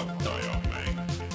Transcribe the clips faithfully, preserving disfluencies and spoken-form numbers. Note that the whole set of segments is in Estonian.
Puhataja mäng.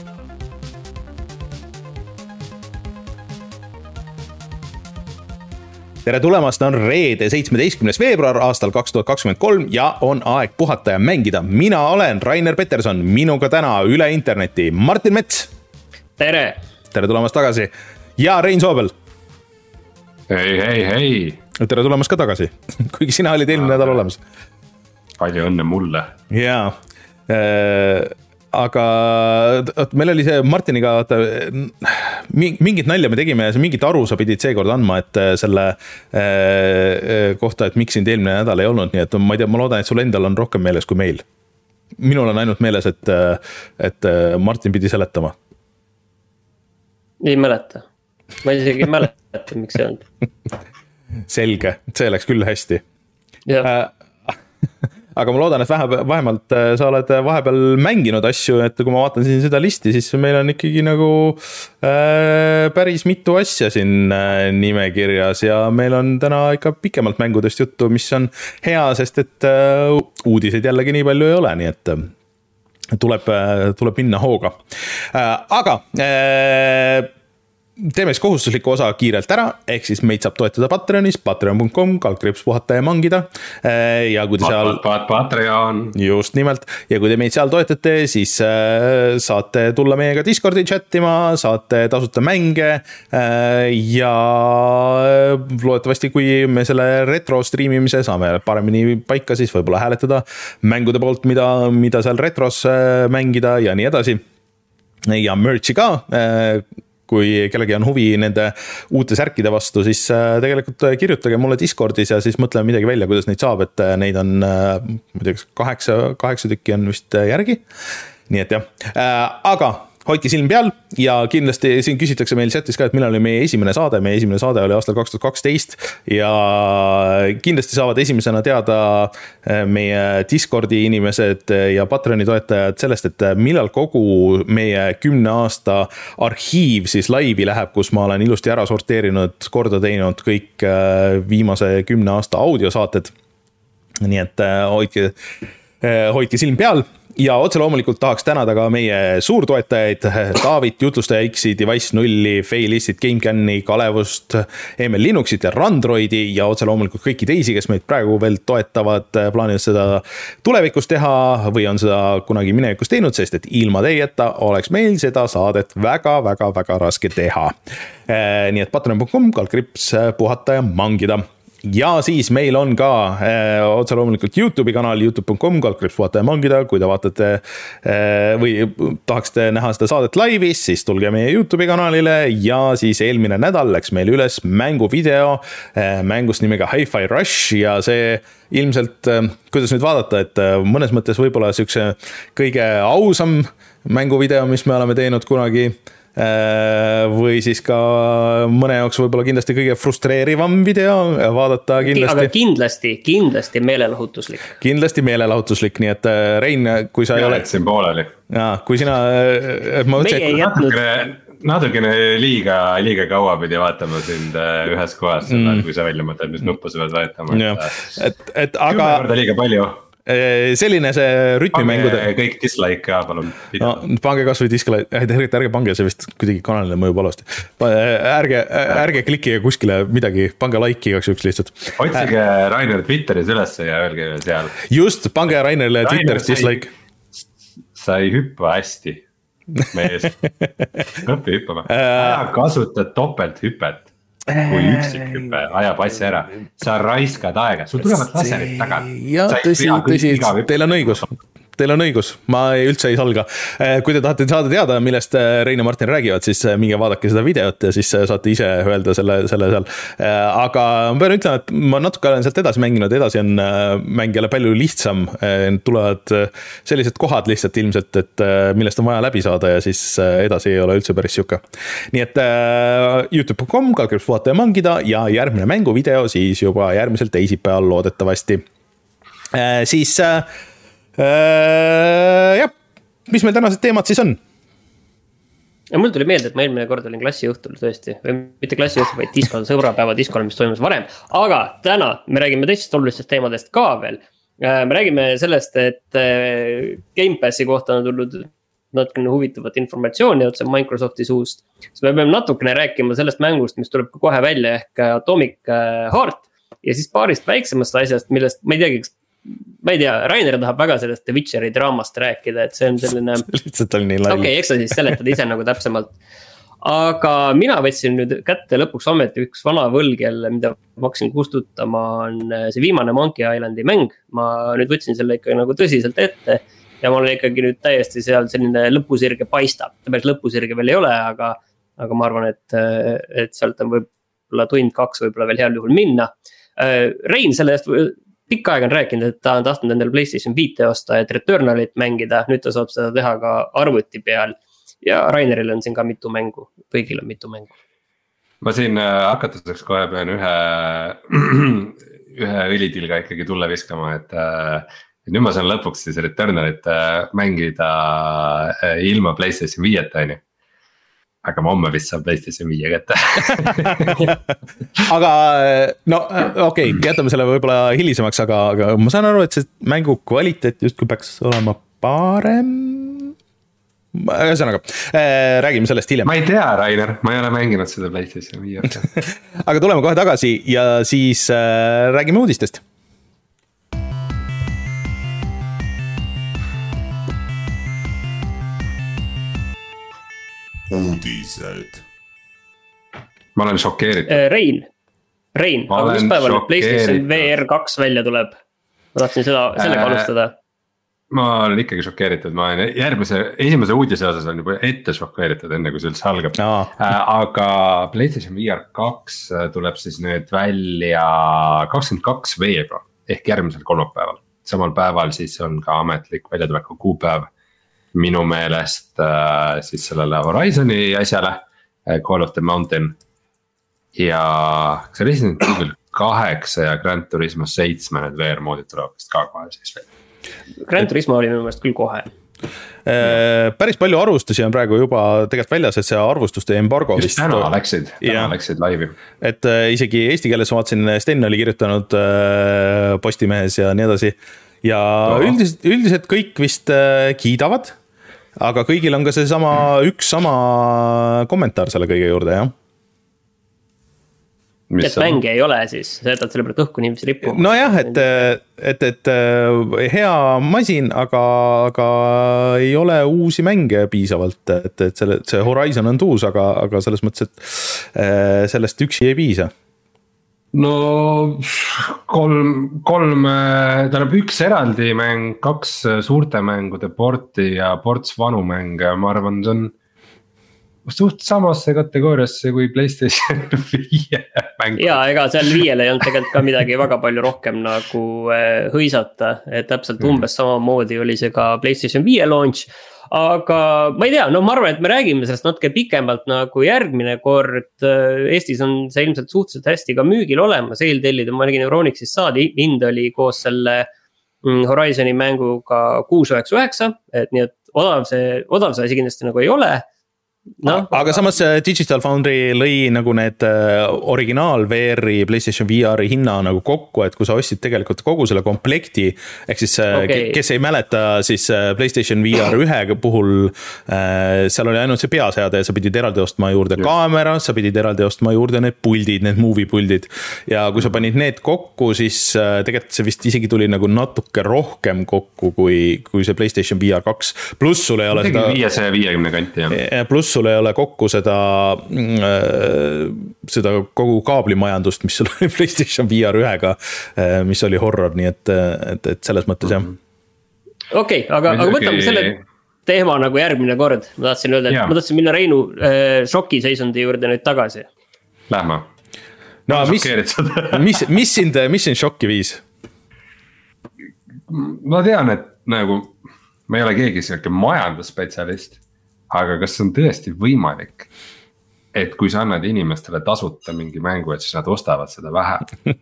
Tere tulemast, on reede seitsmeteistkümnes veebruar aastal kaks tuhat kakskümmend kolm ja on aeg puhata ja mängida. Mina olen Rainer Peterson, minuga täna üle interneti Martin Mets. Tere! Tere tulemast tagasi. Ja Rein Soobel. Hei, hei, hei. Tere tulemast ka tagasi, kuigi sina olid eelmine nädal olemas. Palju õnne mulle. Jaa, äh, aga meil oli see Martiniga, mingit nalja me tegime ja mingit aru sa pidid seekord andma, et selle äh, kohta, et miks sind eelmine nädal ei olnud, nii et ma ei tea, ma loodan, et sul endal on rohkem meeles kui meil. Minul on ainult meeles, et, et Martin pidi seletama. Ei mäleta. Ma isegi ei mäleta, miks see on. Selge, see läks küll hästi. Jah. Aga ma loodan, et vähemalt sa oled vahepeal mänginud asju, et kui ma vaatan siin seda listi, siis meil on ikkagi nagu äh, päris mitu asja siin äh, nimekirjas ja meil on täna ikka pikemalt mängudest juttu, mis on hea, sest et äh, uudiseid jällegi nii palju ei ole, nii et äh, tuleb, äh, tuleb minna hooga. Äh, aga... Äh, Teeme siis kohustusliku osa kiirelt ära, ehk siis meid saab toetada Patreonis, patreon punkt com, kaldkriips puhata ja mangida. Ja kui te seal... Pat, pat, Patreon. Just nimelt. Ja kui te meid seal toetate, siis saate tulla meiega Discordi chattima, saate tasuta mänge ja loodetavasti, kui me selle retro streamimise saame paremini paika, siis võib-olla hääletada mängude poolt, mida, mida seal retros mängida ja nii edasi. Ja merchi ka, kui kellegi on huvi nende uute särkide vastu, siis tegelikult kirjutage mulle Discordis ja siis mõtleme midagi välja, kuidas neid saab, et neid on, ma tea, kaheksa, kaheksa tükki on vist järgi. Nii et jah, aga hoidke silm peal ja kindlasti siin küsitakse meil chatis ka, et millal oli meie esimene saade. Meie esimene saade oli aastal kaks tuhat kaksteist ja kindlasti saavad esimesena teada meie Discordi inimesed ja Patreoni toetajad sellest, et millal kogu meie kümne aasta arhiiv siis laivi läheb, kus ma olen ilusti ära sorteerinud, korda teinud kõik viimase kümne aasta audiosaated. Nii et hoidke, hoidke silm peal. Ja otse loomulikult tahaks tänada ka meie suurtoetajaid, Taavit, Jutlustaja X-i, Device nulli, Failistit, GameCami, Kalevust, Emel Linuxit ja Randroidi ja otse loomulikult kõiki teisi, kes meid praegu veel toetavad, plaanivad seda tulevikus teha või on seda kunagi minevikus teinud, sest et ilma teieta oleks meil seda saadet väga-väga-väga raske teha. Nii et patreon punkt com, kaldkriips puhata ja mangida. Ja siis meil on ka äh, otse loomulikult YouTube'i kanal, youtube punkt com, kaldkriips puhata ja mangida. Kui te vaatate äh, või tahaksite näha seda saadet laivis, siis tulge meie YouTube'i kanalile ja siis eelmine nädal läks meil üles mänguvideo äh, mängust nimega Hi-Fi Rush ja see ilmselt, äh, kuidas nüüd vaadata, et äh, mõnes mõttes võib-olla siukse kõige ausam mänguvideo, mis me oleme teinud kunagi või siis ka mõne jaoks võib-olla kindlasti kõige frustreerivam video vaadata kindlasti. Aga kindlasti, kindlasti meelelahutuslik. Kindlasti meelelahutuslik, nii et Rein, kui sa ei ole... Jätsin pooleli. Ja, kui sina... Ma Meie ei jätnud... Natukene, natukene liiga, liiga kaua pidi vaatama sind ühes kohas, mm. kui sa välja mõtled, mis nuppu sa pead vaatama. Et, et aga... Kümme korda liiga palju. Selline see rütmimängude... Pange kõik dislike ka, palun. No, pange kas või dislike, ärge, ärge pange, see vist kuidagi kanalile mõjub alasti. Ärge, ärge klikkige kuskile midagi, pange like igaks üks lihtsalt. Otsige Rainer Twitteris üles ja öelge seal. Just, pange Rainerile Twitteris dislike. Sa ei hüppa hästi, mees. Õppi hüppama. Aja kasuta topelt hüpet. Kui üksik hüppe ajab asja ära, sa raiskad aega, sul tulevad laserid taga. Ja tõsi, tõsi, teil on õigus. Teil on õigus, ma üldse ei salga. Kui te tahate saada teada, millest Rein ja Martin räägivad, siis minge vaadake seda videot ja siis saate ise öelda selle, selle seal. Aga ma pean ütlema, et ma natuke olen sealt edasi mänginud, edasi on mäng jälle palju lihtsam. Tulevad sellised kohad lihtsalt ilmselt, et millest on vaja läbi saada ja siis edasi ei ole üldse päris siuke. Nii et youtube punkt com, kaldkriips puhata ja mangida ja järgmine mänguvideo siis juba järgmisel teisipäeval loodetavasti. Siis... Uh, jah, mis meil tänased teemad siis on? Ja mul tuli meelde, et ma eelmine kord olin klassijuhtul tõesti, või mitte klassijuhtul, vaid diskol, sõbrapäeva diskol, mis toimus varem. Aga täna me räägime teistest olulistest teemadest ka veel. Me räägime sellest, et Game Passi kohta on tulnud natukene huvitavat informatsiooni otse Microsofti suust. siis me peame natukene rääkima sellest mängust, mis tuleb kohe välja ehk Atomic Heart. Ja siis paarist väiksemast asjast, millest ma ei teagi, ma ei tea, Rainer tahab väga sellest The Witcheri draamast rääkida, et see on selline. Lihtsalt oli nii lai. Okei, okay, eks sa siis seletad ise nagu täpsemalt. Aga mina võtsin nüüd kätte lõpuks ometi üks vana võlg jälle, mida ma hakkasin kustutama, on see viimane Monkey Islandi mäng. Ma nüüd võtsin selle ikka nagu tõsiselt ette ja ma olen ikkagi nüüd täiesti seal selline lõpusirge paistab. Ta päris lõpusirge veel ei ole, aga, aga ma arvan, et, et sealt on võib-olla tund kaks võib-olla veel heal juhul minna. Rein selle eest pikka aega on rääkinud, et ta on tahtnud endale PlayStation viis osta, et Returnalit mängida. Nüüd ta saab seda teha ka arvuti peal. Ja Raineril on siin ka mitu mängu, kõigil on mitu mängu. Ma siin hakatuseks kohe pean ühe, ühe õlitilga ikkagi tulla viskama, et, et nüüd ma saan lõpuks siis Returnalit mängida ilma PlayStation viieta, on ju. Aga ma homme vist saan PlayStation viie kätte. Aga no okei okay,, jätame selle võib-olla hilisemaks, aga, aga ma saan aru, et see mängu kvaliteet justkui peaks olema parem. Ühesõnaga, äh, räägime sellest hiljem. Ma ei tea, Rainer, ma ei ole mänginud seda PlayStation viie. Aga tuleme kohe tagasi ja siis äh, räägime uudistest. Uudised. Ma olen šokeeritud. Rein, Rein, aga mis päeval PlayStation V R kaks välja tuleb? Ma tahtsin seda, sellega äh... alustada. Ma olen ikkagi šokeeritud, ma olen järgmise, esimese uudise osas on juba ette šokeeritud, enne kui see üldse algab no. Aga PlayStation V R kaks tuleb siis nüüd välja kakskümmend kaks veebruar ehk järgmisel kolmapäeval. Samal päeval siis on ka ametlik väljatuleku kuupäev minu meelest siis sellele Horizoni asjale, Call of the Mountain. Ja see Resident Evil kaheksa ja Gran Turismo seitse need V R moodid tuleb vist ka kohe siis veel. Gran Turismo oli minu meelest küll kohe. Päris palju arvustusi on praegu juba tegelikult väljas, et see arvustuste embargo just täna to... läksid, täna ja. läksid laivi. Et isegi eesti keeles vaatasin, Sten oli kirjutanud Postimehes ja nii edasi. Ja no. üldiselt, üldiselt kõik vist kiidavad, aga kõigil on ka see sama, üks sama kommentaar selle kõige juurde, jah. Mis et mänge ei ole siis, sa jätad selle pealt õhku niimoodi ripu. No jah, et, et, et hea masin, aga, aga ei ole uusi mänge piisavalt, et, et selle, see Horizon on tuus, aga, aga selles mõttes, et sellest üksi ei piisa. No kolm, kolm, tähendab üks eraldi mäng, kaks suurte mängude porti ja ports vanu mänge, ma arvan, see on suht samasse kategooriasse kui PlayStation viie mäng. Ja ega seal viiele ei olnud tegelikult ka midagi väga palju rohkem nagu hõisata, et täpselt umbes samamoodi oli see ka PlayStation viie launch. Aga ma ei tea, no ma arvan, et me räägime sellest natuke pikemalt nagu järgmine kord. Eestis on see ilmselt suhteliselt hästi ka müügil olemas, eeltellid, ma nägin Euronixis saadi, hind oli koos selle Horizoni mänguga kuus üheksa üheksa, et nii et odav see, odav see asi kindlasti nagu ei ole. No, aga samas Digital Foundry lõi nagu need originaal V R-i, PlayStation V R-i hinna nagu kokku, et kui sa ostsid tegelikult kogu selle komplekti, ehk siis okay. kes ei mäleta, siis PlayStation V R ühe puhul seal oli ainult see peaseade ja sa pidid eraldi ostma juurde ja. kaamera, sa pidid eraldi ostma juurde need puldid, need movie puldid ja kui sa panid need kokku, siis tegelikult see vist isegi tuli nagu natuke rohkem kokku kui, kui see PlayStation V R kaks, pluss sul ei ole seda viiesaja viiekümne kanti ja pluss sul ei ole kokku seda, seda kogu kaablimajandust, mis sul oli PlayStation V R ühega, mis oli horror, nii et, et, et selles mõttes jah. Okei, okay, aga, aga võtame selle teema nagu järgmine kord. Ma tahtsin öelda, et ja. ma tahtsin minna Reinu äh, šokiseisundi juurde nüüd tagasi. Lähme. No mis, mis, mis sind, mis sind šokki viis? Ma tean, et nagu ma ei ole keegi selline majandusspetsialist. Aga kas on tõesti võimalik, et kui sa annad inimestele tasuta mingi mängu, et siis nad ostavad seda vähe?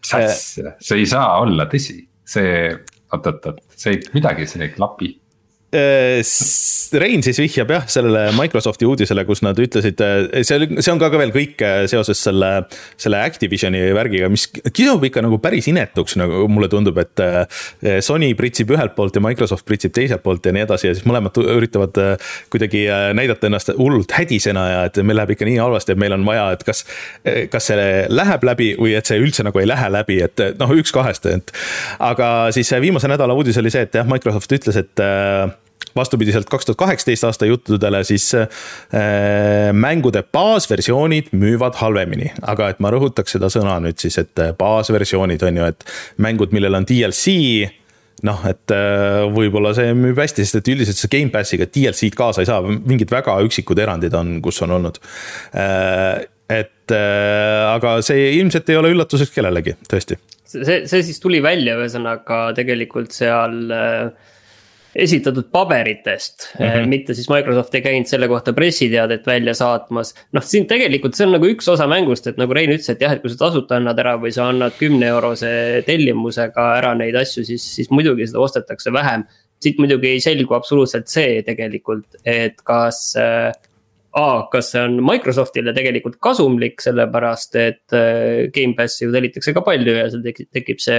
Sass, see ei saa olla tõsi. See, oot, oot, oot, see midagi, see ei klapi. Rein siis vihjab jah sellele Microsofti uudisele, kus nad ütlesid, see, see on ka, ka veel kõik seoses selle, selle Activisioni värgiga, mis kisub ikka nagu päris inetuks, nagu mulle tundub, et Sony pritsib ühelt poolt ja Microsoft pritsib teiselt poolt ja nii edasi ja siis mõlemad üritavad kuidagi näidata ennast hullult hädisena ja et meil läheb ikka nii halvasti, et meil on vaja, et kas, kas see läheb läbi või et see üldse nagu ei lähe läbi, et noh, üks kahest, et aga siis viimase nädala uudis oli see, et jah, Microsoft ütles, et vastupidiselt kaks tuhat kaheksateist aasta juttudele, siis äh, mängude baasversioonid müüvad halvemini, aga et ma rõhutaks seda sõna nüüd siis, et baasversioonid on ju, et mängud, millel on D L C, noh, et äh, võib-olla see müüb hästi, sest et üldiselt see Game Passiga D L C-d kaasa ei saa, mingid väga üksikud erandid on, kus on olnud äh, et äh, aga see ilmselt ei ole üllatuseks kellelegi, tõesti. See, see siis tuli välja ühesõnaga tegelikult seal äh, esitatud paberitest, mm -hmm. mitte siis Microsoft ei käinud selle kohta pressiteadet välja saatmas. Noh, siin tegelikult see on nagu üks osa mängust, et nagu Rein ütles, et jah, et kui sa tasuta annad ära või sa annad kümne eurose tellimusega ära neid asju, siis, siis muidugi seda ostetakse vähem. Siit muidugi ei selgu absoluutselt see tegelikult, et kas äh, A, kas see on Microsoftile tegelikult kasumlik, sellepärast et äh, Game Passi ju tellitakse ka palju ja seal tekib, tekib see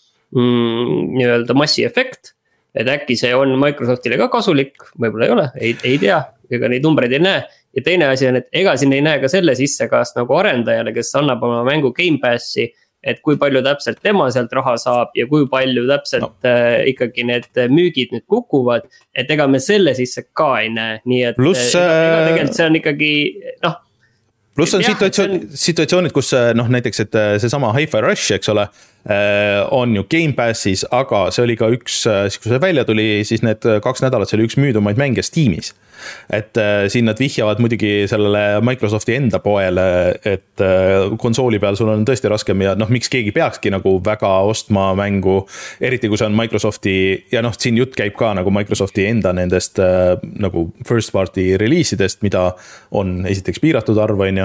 mm, nii-öelda massiefekt. Et äkki see on Microsoftile ka kasulik, võib-olla ei ole, ei, ei tea, ega neid numbreid ei näe. Ja teine asi on, et ega siin ei näe ka selle sisse, kas nagu arendajale, kes annab oma mängu Game Passi, et kui palju täpselt tema sealt raha saab ja kui palju täpselt no. äh, ikkagi need müügid nüüd kukuvad, et ega me selle sisse ka ei näe. Nii et Plus, ega, ega tegelikult see on ikkagi, noh. Plus on situatsioon, situatsioonid, kus noh, näiteks, et see sama Hi-Fi Rush, eks ole, on ju Game Passis, aga see oli ka üks, kui see välja tuli, siis need kaks nädalat, see oli üks müüdumaid mänge Steamis. Et siin nad vihjavad muidugi sellele Microsofti enda poele, et konsooli peal sul on tõesti raskem ja noh, miks keegi peakski nagu väga ostma mängu, eriti kui see on Microsofti, ja noh, siin jutt käib ka nagu Microsofti enda nendest nagu first party reliisidest, mida on esiteks piiratud arv, on ju.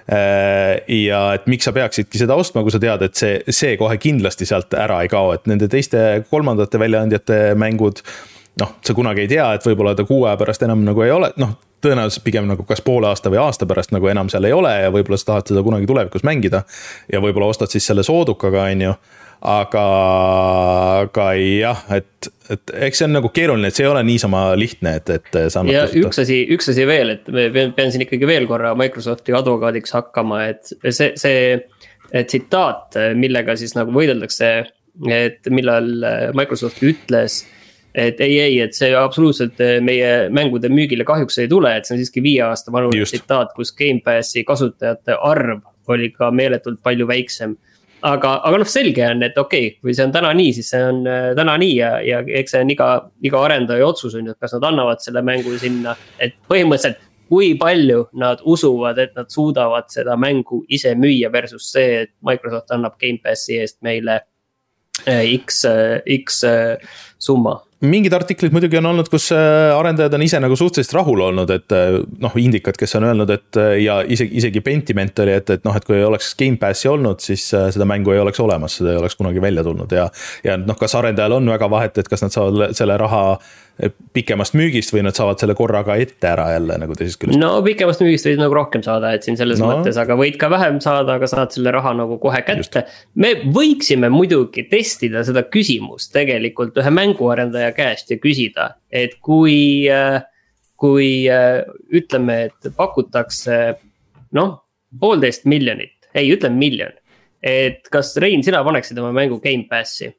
Ja et miks sa peaksidki seda ostma, kui sa tead, et see, see kohe kindlasti sealt ära ei kao, et nende teiste kolmandate väljaandjate mängud, noh, sa kunagi ei tea, et võib-olla ta kuu aja pärast enam nagu ei ole, noh, tõenäoliselt pigem nagu kas poole aasta või aasta pärast nagu enam seal ei ole ja võib-olla sa tahad seda kunagi tulevikus mängida ja võib-olla ostad siis selle soodukaga, on ju, aga, aga jah, et, et eks see on nagu keeruline, et see ei ole niisama lihtne, et, et sa ja üks asi, üks asi veel, et me pean siin ikkagi veel korra Microsofti advokaadiks hakkama, et see, see tsitaat, millega siis nagu võideldakse, et millal Microsoft ütles, et ei, ei, et see absoluutselt meie mängude müügile kahjuks ei tule, et see on siiski viie aasta vanune tsitaat, kus Game Passi kasutajate arv oli ka meeletult palju väiksem. Aga, aga noh, selge on, et okei, okay, kui see on täna nii, siis see on täna nii ja, ja eks see on iga, iga arendaja otsus, et kas nad annavad selle mängu sinna, et põhimõtteliselt kui palju nad usuvad, et nad suudavad seda mängu ise müüa versus see, et Microsoft annab Game Passi eest meile X, X summa. Mingid artiklid muidugi on olnud, kus arendajad on ise nagu suhteliselt rahul olnud, et noh, indikad, kes on öelnud, et ja isegi, isegi Pentiment oli, et, et noh, et kui ei oleks Game Passi olnud, siis seda mängu ei oleks olemas, seda ei oleks kunagi välja tulnud ja, ja noh, kas arendajal on väga vahet, et kas nad saavad selle raha pikemast müügist või nad saavad selle korraga ette ära jälle nagu teisest küljest? No pikemast müügist võid nagu rohkem saada, et siin selles no. mõttes, aga võid ka vähem saada, aga saad selle raha nagu kohe kätte. Just. Me võiksime muidugi testida seda küsimust tegelikult ühe mänguarendaja käest ja küsida, et kui, kui ütleme, et pakutakse noh, poolteist miljonit, ei ütleme miljon, et kas Rein, sina paneksid oma mängu Game Passi?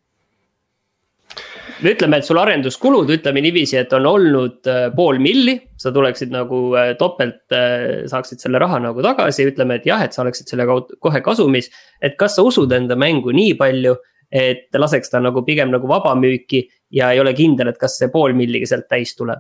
Me ütleme, et sul arenduskulud, ütleme niiviisi, et on olnud pool milli, sa tuleksid nagu topelt, saaksid selle raha nagu tagasi, ütleme, et jah, et sa oleksid selle kohe kasumis, et kas sa usud enda mängu nii palju, et laseks ta nagu pigem nagu vaba müüki ja ei ole kindel, et kas see pool milligi sealt täis tuleb?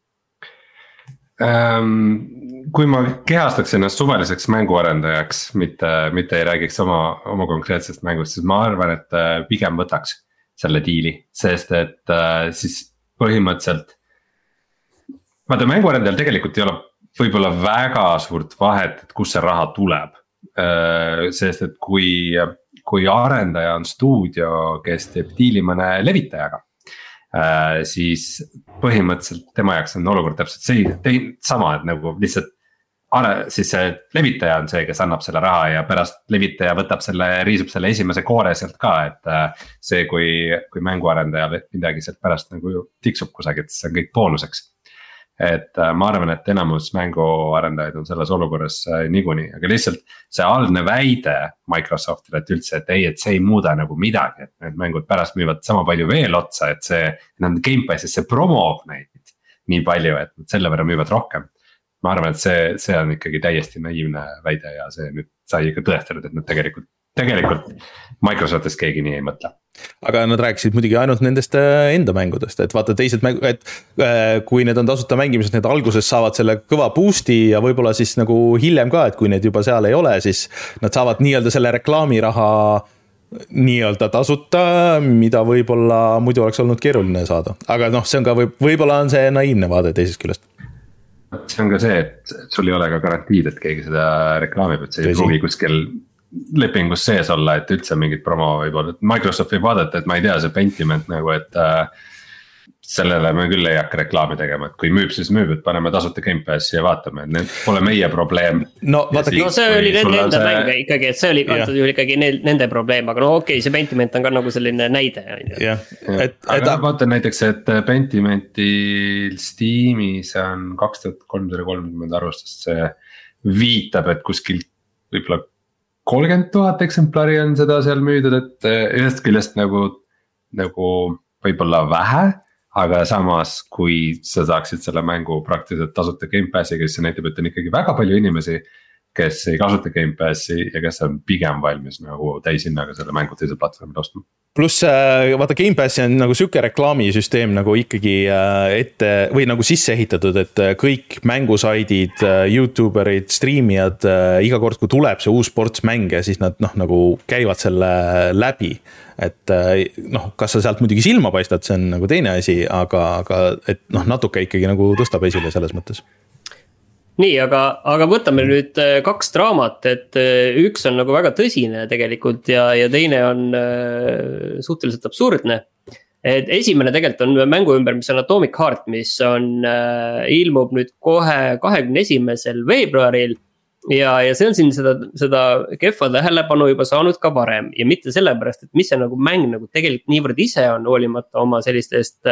Ähm, kui ma kehastaks ennast suveliseks mänguarendajaks, mitte, mitte ei räägiks oma, oma konkreetsest mängust, siis ma arvan, et pigem võtaks selle diili, sest et äh, siis põhimõtteliselt vaata mänguarendajal tegelikult ei ole võib-olla väga suurt vahet, et kus see raha tuleb äh, sest et kui, kui arendaja on stuudio, kes teeb diili mõne levitajaga äh,. siis põhimõtteliselt tema jaoks on olukord täpselt see, tein, sama, et nagu lihtsalt. Siis see levitaja on see, kes annab selle raha ja pärast levitaja võtab selle, riisub selle esimese koore sealt ka, et see, kui, kui mänguarendaja midagi sealt pärast nagu tiksub kusagilt, siis on kõik boonuseks. Et ma arvan, et enamus mänguarendajaid on selles olukorras niikuinii, aga lihtsalt see algne väide Microsoftile, et üldse, et ei, et see ei muuda nagu midagi, et need mängud pärast müüvad sama palju veel otsa, et see, nad Gamepassis see promoob neid nii palju, et nad selle võrra müüvad rohkem. Ma arvan, et see, see on ikkagi täiesti naiivne väide ja see nüüd sai ikka tõestanud, et nad tegelikult, tegelikult Microsoftist keegi nii ei mõtle. Aga nad rääkisid muidugi ainult nendest enda mängudest, et vaata teised mängud, et kui need on tasuta mängimised, need alguses saavad selle kõva boost'i ja võib-olla siis nagu hiljem ka, et kui need juba seal ei ole, siis nad saavad nii-öelda selle reklaamiraha nii-öelda tasuta, mida võib-olla muidu oleks olnud keeruline saada. Aga noh, see on ka võib, võib-olla on see naiivne vaade teisest küljest. See on ka see, et sul ei ole ka garantiid, et keegi seda reklaamib, et see ei pruugi kuskil lepingus sees olla, et üldse mingit promo võib-olla. Microsoft võib vaadata, et ma ei tea, see Pentiment nagu, et äh, sellele me küll ei hakka reklaami tegema, et kui müüb, siis müüb, et paneme tasuta Gamepassi ja vaatame, et need pole meie probleem. No, vaata, no see oli nende enda see... mäng ikkagi, et see oli antud ju ikkagi nende probleem, aga no okei okay,, see Pentiment on ka nagu selline näide. Ja, et, aga et... vaata näiteks, et Pentimentil Steamis on kaks tuhat kolmsada kolmkümmend arvustust, see viitab, et kuskil võib-olla kolmkümmend tuhat eksemplari on seda seal müüdud, et ühest küljest nagu, nagu võib-olla vähe. Aga samas, kui sa saaksid selle mängu praktiliselt tasuta Gamepassiga, siis see näitab, et on ikkagi väga palju inimesi, kes ei kasuta Gamepassi ja kes on pigem valmis nagu täishinnaga selle mängu teise platvormil ostma. Pluss vaata Gamepassi on nagu siuke reklaamisüsteem nagu ikkagi ette või nagu sisse ehitatud, et kõik mängusaidid, YouTuberid, streamijad, iga kord kui tuleb see uus ports mänge, siis nad noh nagu käivad selle läbi. Et noh, kas sa sealt muidugi silma paistad, see on nagu teine asi, aga, aga et noh, natuke ikkagi nagu tõstab esile selles mõttes. Nii, aga, aga võtame nüüd kaks draamat, et üks on nagu väga tõsine tegelikult ja, ja teine on suhteliselt absurdne. Et esimene tegelikult on mängu ümber, mis on Atomic Heart, mis on, ilmub nüüd kohe kahekümne esimesel veebruaril. Ja, ja see on siin seda, seda kehva tähelepanu juba saanud ka varem ja mitte sellepärast, et mis see nagu mäng nagu tegelikult niivõrd ise on hoolimata oma sellistest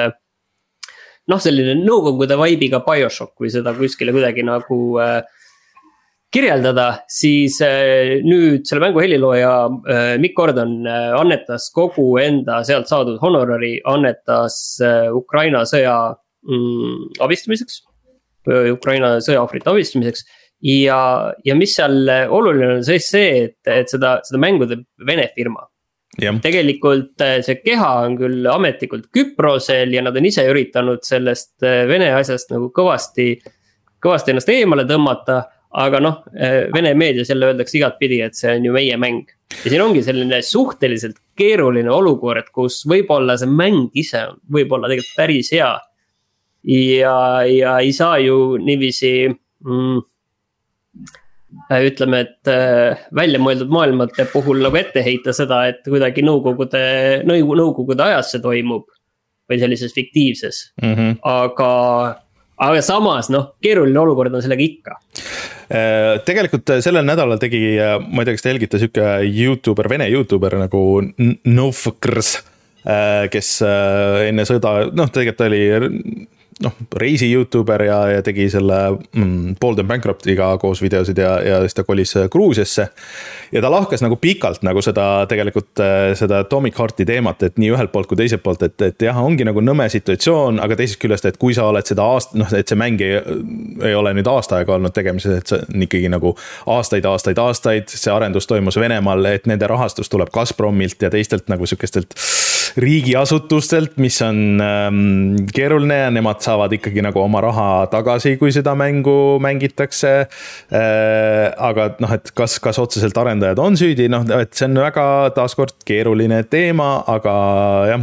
noh, selline nõukogude vaibiga BioShock, kui seda kuskile kuidagi nagu äh, kirjeldada, siis äh, nüüd selle mängu helilooja äh, Mick Gordon äh, annetas kogu enda sealt saadud honorari, annetas äh, Ukraina sõja mm, abistamiseks, Ukraina sõjaohvrite abistamiseks. Ja, ja mis seal oluline on see, see et, et seda, seda mängu teeb Vene firma. Ja. Tegelikult see keha on küll ametlikult Küprosel ja nad on ise üritanud sellest Vene asjast nagu kõvasti, kõvasti ennast eemale tõmmata, aga noh, Vene meedias jälle öeldakse igat pidi, et see on ju meie mäng. Ja siin ongi selline suhteliselt keeruline olukord, kus võib-olla see mäng ise on võib-olla tegelikult päris hea ja, ja ei saa ju niiviisi mm, ütleme, et välja mõeldud maailmate puhul nagu ette heita seda, et kuidagi nõukogude, nõukogude ajas see toimub või sellises fiktiivses. Mm-hmm. Aga, aga samas, noh, keeruline olukord on sellega ikka. Tegelikult sellel nädalal tegi, ma ei tea, kas te jälgite siuke YouTuber, Vene YouTuber nagu Novkrs, kes enne sõda, noh, tegelikult oli noh, reisi YouTuber ja, ja tegi selle mm, Bold and Bankruptiga koos videosid ja, ja siis ta kolis Gruusiasse ja ta lahkas nagu pikalt nagu seda tegelikult seda Atomic Hearti teemat, et nii ühelt poolt kui teiselt poolt, et, et jah, ongi nagu nõme situatsioon, aga teisest küljest, et kui sa oled seda aast, noh, et see mäng ei, ei ole nüüd aasta aega olnud tegemises, et see on ikkagi nagu aastaid, aastaid, aastaid, see arendus toimus Venemaal, et nende rahastus tuleb Gazpromilt ja teistelt nagu sükestelt riigiasutustelt, mis on ähm, keeruline ja nemad saavad ikkagi nagu oma raha tagasi, kui seda mängu mängitakse. Äh, aga noh, et kas, kas otseselt arendajad on süüdi, noh, et see on väga taaskord keeruline teema, aga jah.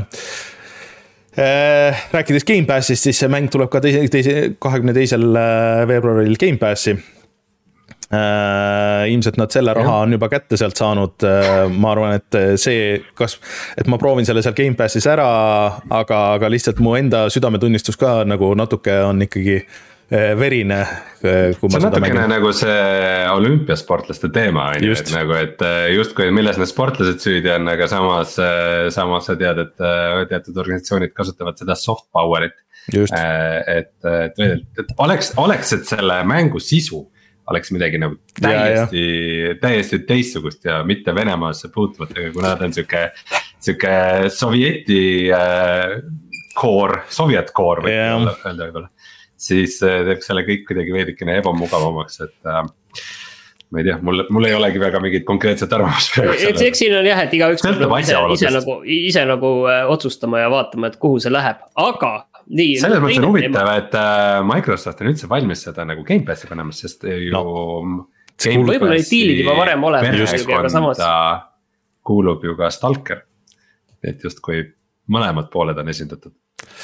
Äh, rääkides Gamepassist, siis see mäng tuleb ka teise, teise, kahekümne teisel veebruaril Gamepassi. Uh, ilmselt nad selle raha on juba kätte sealt saanud, uh, ma arvan, et see, kas, et ma proovin selle seal Gamepassis ära, aga, aga lihtsalt mu enda südametunnistus ka nagu natuke on ikkagi verine. See on natukene nagu see olümpiasportlaste teema, et nagu, et justkui milles need sportlased süüdi on, aga samas, samas sa tead, et teatud organisatsioonid kasutavad seda soft power'it, et, et, et oleks, oleks, et selle mängu sisu oleks midagi nagu täiesti, täiesti teistsugust ja mitte Venemaasse puutuvat, aga kuna nad on siuke, siuke sovjeti äh, core, sovjet core või öelda võib-olla, siis teeb selle kõik kuidagi veidikene ebamugavamaks, et äh, ma ei tea, mul, mul ei olegi väga mingit konkreetset arvamust. eks, eks siin on jah, et iga üks nagu ise, ise, nagu, ise nagu otsustama ja vaatama, et kuhu see läheb, aga nii, selles mõttes on huvitav, et Microsoft on üldse valmis seda nagu Gamepassi panemas, sest ju no, võib-olla neid diilid juba varem perekonda kuulub ju ka Stalker, et justkui mõlemad pooled on esindatud.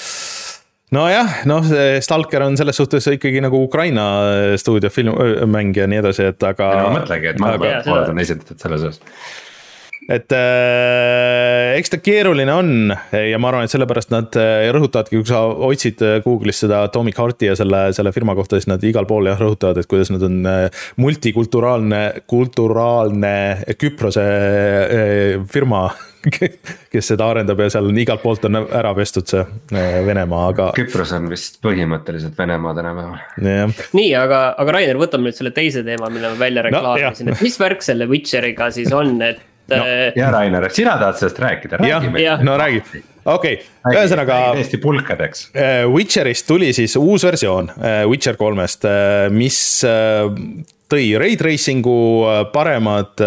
Nojah, noh, Stalker on selles suhtes ikkagi nagu Ukraina stuudio filmmäng ja nii edasi, et aga ja, ma mõtlegi, et mõlemad pooled on esindatud selles osas. Et äh, eks ta keeruline on ja ma arvan, et sellepärast nad rõhutavadki, kui sa otsid Google'is seda Atomic Hearti ja selle, selle firma kohta, siis nad igal pool jah rõhutavad, et kuidas nad on multikulturaalne, kulturaalne Küprose firma, kes seda arendab ja seal igalt poolt on ära pestud see Venemaa, aga Küpros on vist põhimõtteliselt Venemaa tänapäeval. Nii, aga, aga Rainer, võtame nüüd selle teise teema, mille ma välja reklaamisin, no, et mis värk selle Witcheriga siis on, et no, ja Rainer, sina tahad sellest rääkida, räägime. Ja, no räägi, okei, okay. Ühesõnaga Eesti pulkadeks. Witcherist tuli siis uus versioon Witcher kolmest, mis tõi ray tracingu, paremad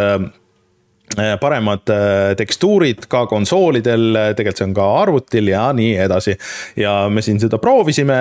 paremad tekstuurid ka konsoolidel, tegelikult see on ka arvutil ja nii edasi ja me siin seda proovisime,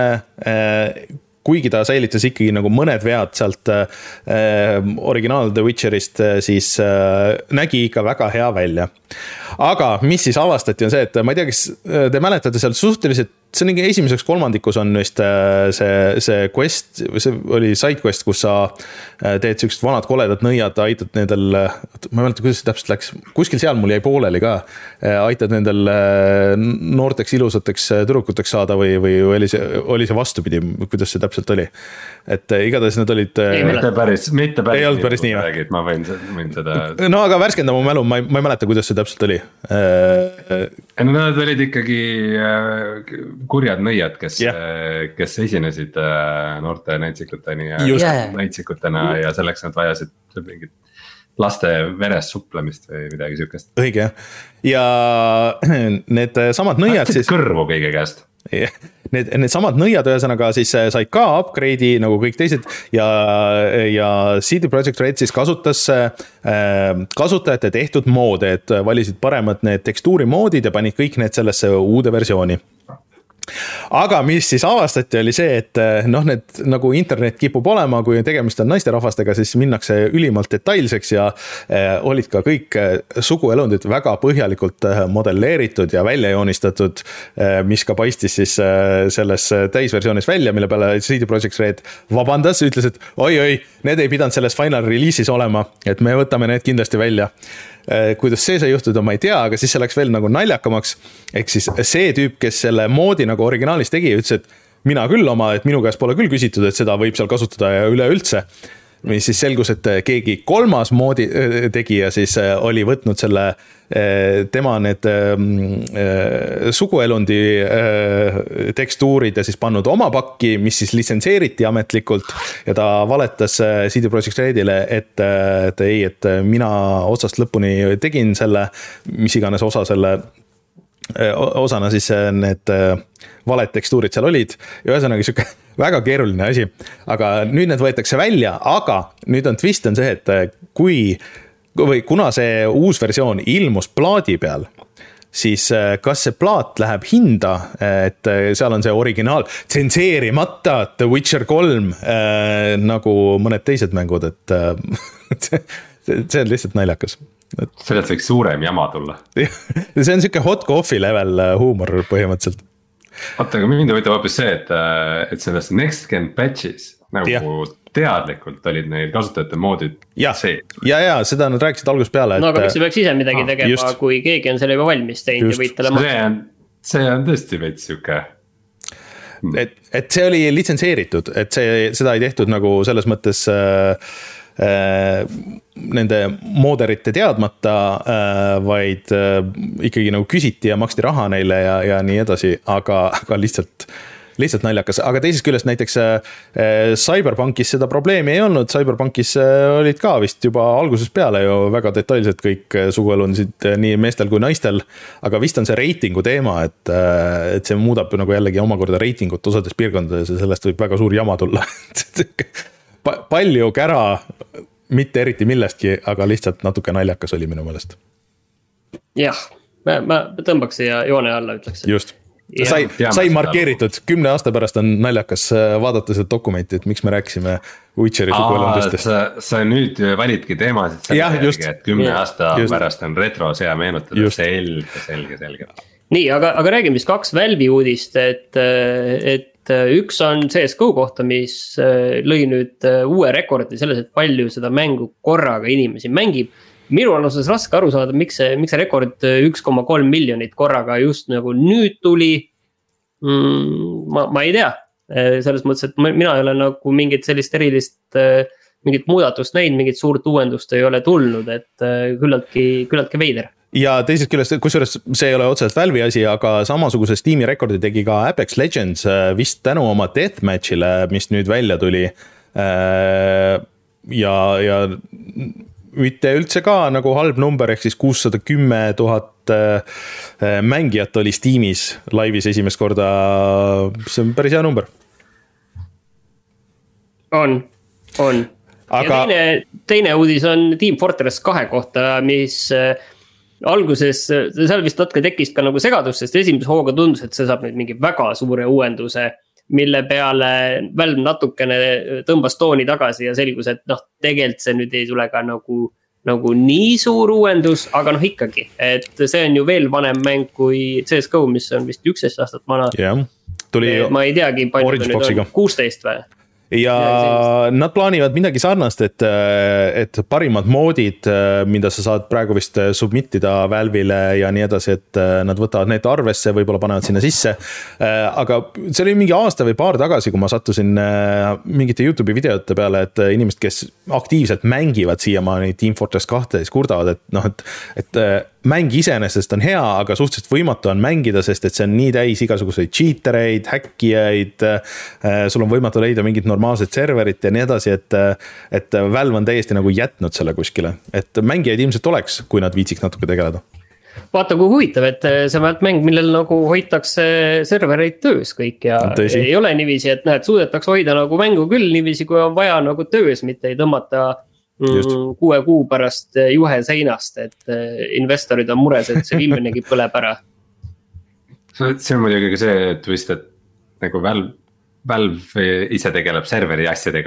kuigi ta säilitas ikkagi nagu mõned vead sealt äh, originaal The Witcherist, siis äh, nägi ikka väga hea välja. Aga mis siis avastati on see, et ma ei tea, kas te mäletate seal suhteliselt, see on mingi esimeseks kolmandikus on vist see, see quest, see oli side quest, kus sa teed sellised vanad koledad nõiad, aitad nendel, ma ei mäleta, kuidas see täpselt läks, kuskil seal mul jäi pooleli ka, aitad nendel noorteks ilusateks tüdrukuteks saada või, või oli see, oli see vastupidi, kuidas see täpselt oli. Et igatahes need olid ei, mitte päris, mitte päris, ei olnud päris nii, räägid, ma võin, võin seda no aga värskenda mu mälu, ma ei, ma ei mäleta, kuidas see täpselt oli. No nad olid ikkagi kurjad nõiad, kes, yeah. kes esinesid noorte näitsikuteni ja yeah. näitsikutena ja selleks nad vajasid mingit laste veres suplemist või midagi sükest. Õige, ja need samad nõiad siis kõrvu kõige käest. Need, need samad nõiad ühesõnaga siis said ka upgrade'i nagu kõik teised ja, ja C D Projekt Red siis kasutas äh, kasutajate tehtud moode, et valisid paremad need tekstuurimoodid ja panid kõik need sellesse uude versiooni. Aga mis siis avastati oli see, et noh, need nagu internet kipub olema, kui tegemist on naisterahvastega, siis minnakse ülimalt detailseks ja eh, olid ka kõik suguelundid väga põhjalikult modelleeritud ja välja joonistatud, eh, mis ka paistis siis eh, selles täisversioonis välja, mille peale C D Projekt Red vabandas, ütles, et oi-oi, need ei pidanud selles final release'is olema, et me võtame need kindlasti välja. Kuidas see sai juhtuda, ma ei tea, aga siis see läks veel nagu naljakamaks. Ehk siis see tüüp, kes selle moodi nagu originaalis tegi, ütles, et mina küll oma, et minu käest pole küll küsitud, et seda võib seal kasutada ja üle üldse. Mis siis selgus, et keegi kolmas moodi tegija siis oli võtnud selle tema need suguelundi tekstuurid ja siis pannud oma pakki, mis siis litsenseeriti ametlikult ja ta valetas C D Projekt Redile, et, et ei, et mina otsast lõpuni tegin selle, mis iganes osa selle osana siis need valed tekstuurid seal olid ja ühesõnaga siuke väga keeruline asi, aga nüüd need võetakse välja, aga nüüd on twist on see, et kui või kuna see uus versioon ilmus plaadi peal, siis kas see plaat läheb hinda, et seal on see originaal tsenseerimata The Witcher kolm äh, nagu mõned teised mängud, et äh, see on lihtsalt naljakas. Sellest võiks suurem jama tulla. See on siuke hot coffee level huumor põhimõtteliselt. Oota, aga mind huvitav hoopis see, et, et sellest next gen patches nagu yeah. teadlikult olid neil kasutajate moodid see. ja, ja seda nad rääkisid algusest peale. no aga miks sa peaks ise midagi ah, tegema, just. Kui keegi on selle juba valmis teinud just. Ja võid talle maksta. See on, see on tõesti veits siuke. Et, et see oli litsenseeritud, et see, seda ei tehtud nagu selles mõttes äh, äh, nende mooderite teadmata, äh, vaid äh, ikkagi nagu küsiti ja maksti raha neile ja, ja nii edasi, aga, aga lihtsalt lihtsalt naljakas, aga teisest küljest näiteks äh, Cyberpunkis seda probleemi ei olnud, Cyberpunkis äh, olid ka vist juba algusest peale ju väga detailselt kõik suguelundisid äh, nii meestel kui naistel, aga vist on see reitingu teema, et, äh, et see muudab nagu jällegi omakorda reitingut osades piirkondades ja sellest võib väga suur jama tulla pa, palju kära, mitte eriti millestki, aga lihtsalt natuke naljakas oli minu meelest. Jah, ma, ma tõmbaks siia joone alla, ütleks. Just. Ja, sai, sai markeeritud, kümne aasta pärast on naljakas vaadata seda dokumenti, et miks me rääkisime Witcheri suguelundistest. Sa, sa nüüd validki teemasid selle järgi, et kümne ja, aasta just. Pärast on retro sea meenutada selge, selge, selge. Nii, aga, aga räägime siis kaks Valve'i uudist, et, et üks on C S G O kohta, mis lõi nüüd uue rekordi selles, et palju seda mängu korraga inimesi mängib. Minu on osas raske aru saada, miks see, miks see rekord üks koma kolm miljonit korraga just nagu nüüd tuli. Mm, ma, ma ei tea, selles mõttes, et mina ei ole nagu mingit sellist erilist, mingit muudatust näinud, mingit suurt uuendust ei ole tulnud, et küllaltki, küllaltki veider. Ja teisest küljest, kusjuures see ei ole otseselt Valve'i asi, aga samasuguse Steam'i rekordi tegi ka Apex Legends vist tänu oma Deathmatchile, mis nüüd välja tuli. Ja, ja mitte üldse ka nagu halb number, ehk siis kuussada kümme tuhat mängijat oli Steamis laivis esimest korda. See on päris hea number. On, on. Aga... Ja teine, teine uudis on Team Fortress kahe kohta, mis alguses, seal vist natuke tekkis ka nagu segadus, sest esimese hooga tundus, et see saab nüüd mingi väga suure uuenduse, mille peale Valve natukene tõmbas tooni tagasi ja selgus, et noh, tegelikult see nüüd ei tule ka nagu, nagu nii suur uuendus, aga noh ikkagi, et see on ju veel vanem mäng kui C S G O, mis on vist üksteist aastat vana. Yeah. Tuli ma ei teagi, palju ta nüüd on, kuusteist või? Ja, ja nad plaanivad midagi sarnast, et, et parimad moodid, mida sa saad praegu vist submittida Valve'ile ja nii edasi, et nad võtavad need arvesse, võib-olla panevad sinna sisse. Aga see oli mingi aasta või paar tagasi, kui ma sattusin mingite YouTube'i videote peale, et inimesed, kes aktiivselt mängivad siiamaani Team Fortress kahte, siis kurdavad, et, noh, et, et mäng iseenesest on hea, aga suhteliselt võimatu on mängida, sest et see on nii täis igasuguseid cheatereid, häkkijaid, sul on võimatu leida mingit normaalset serverit ja nii edasi, et, et Valve on täiesti nagu jätnud selle kuskile, et mängijaid ilmselt oleks, kui nad viitsiks natuke tegeleda. Vaata, kui huvitav, et see on mäng, millel nagu hoitakse servereid töös kõik ja Tõsi. Ei ole niiviisi, et näed, suudetaks hoida nagu mängu küll niiviisi, kui on vaja nagu töös, mitte ei tõmmata Just. kuue kuu pärast juhe seinast, et investorid on mures, et see ilmenegi põleb ära. See on muidugi see twist, et nagu Valve, Valve ise tegeleb serveri asjadega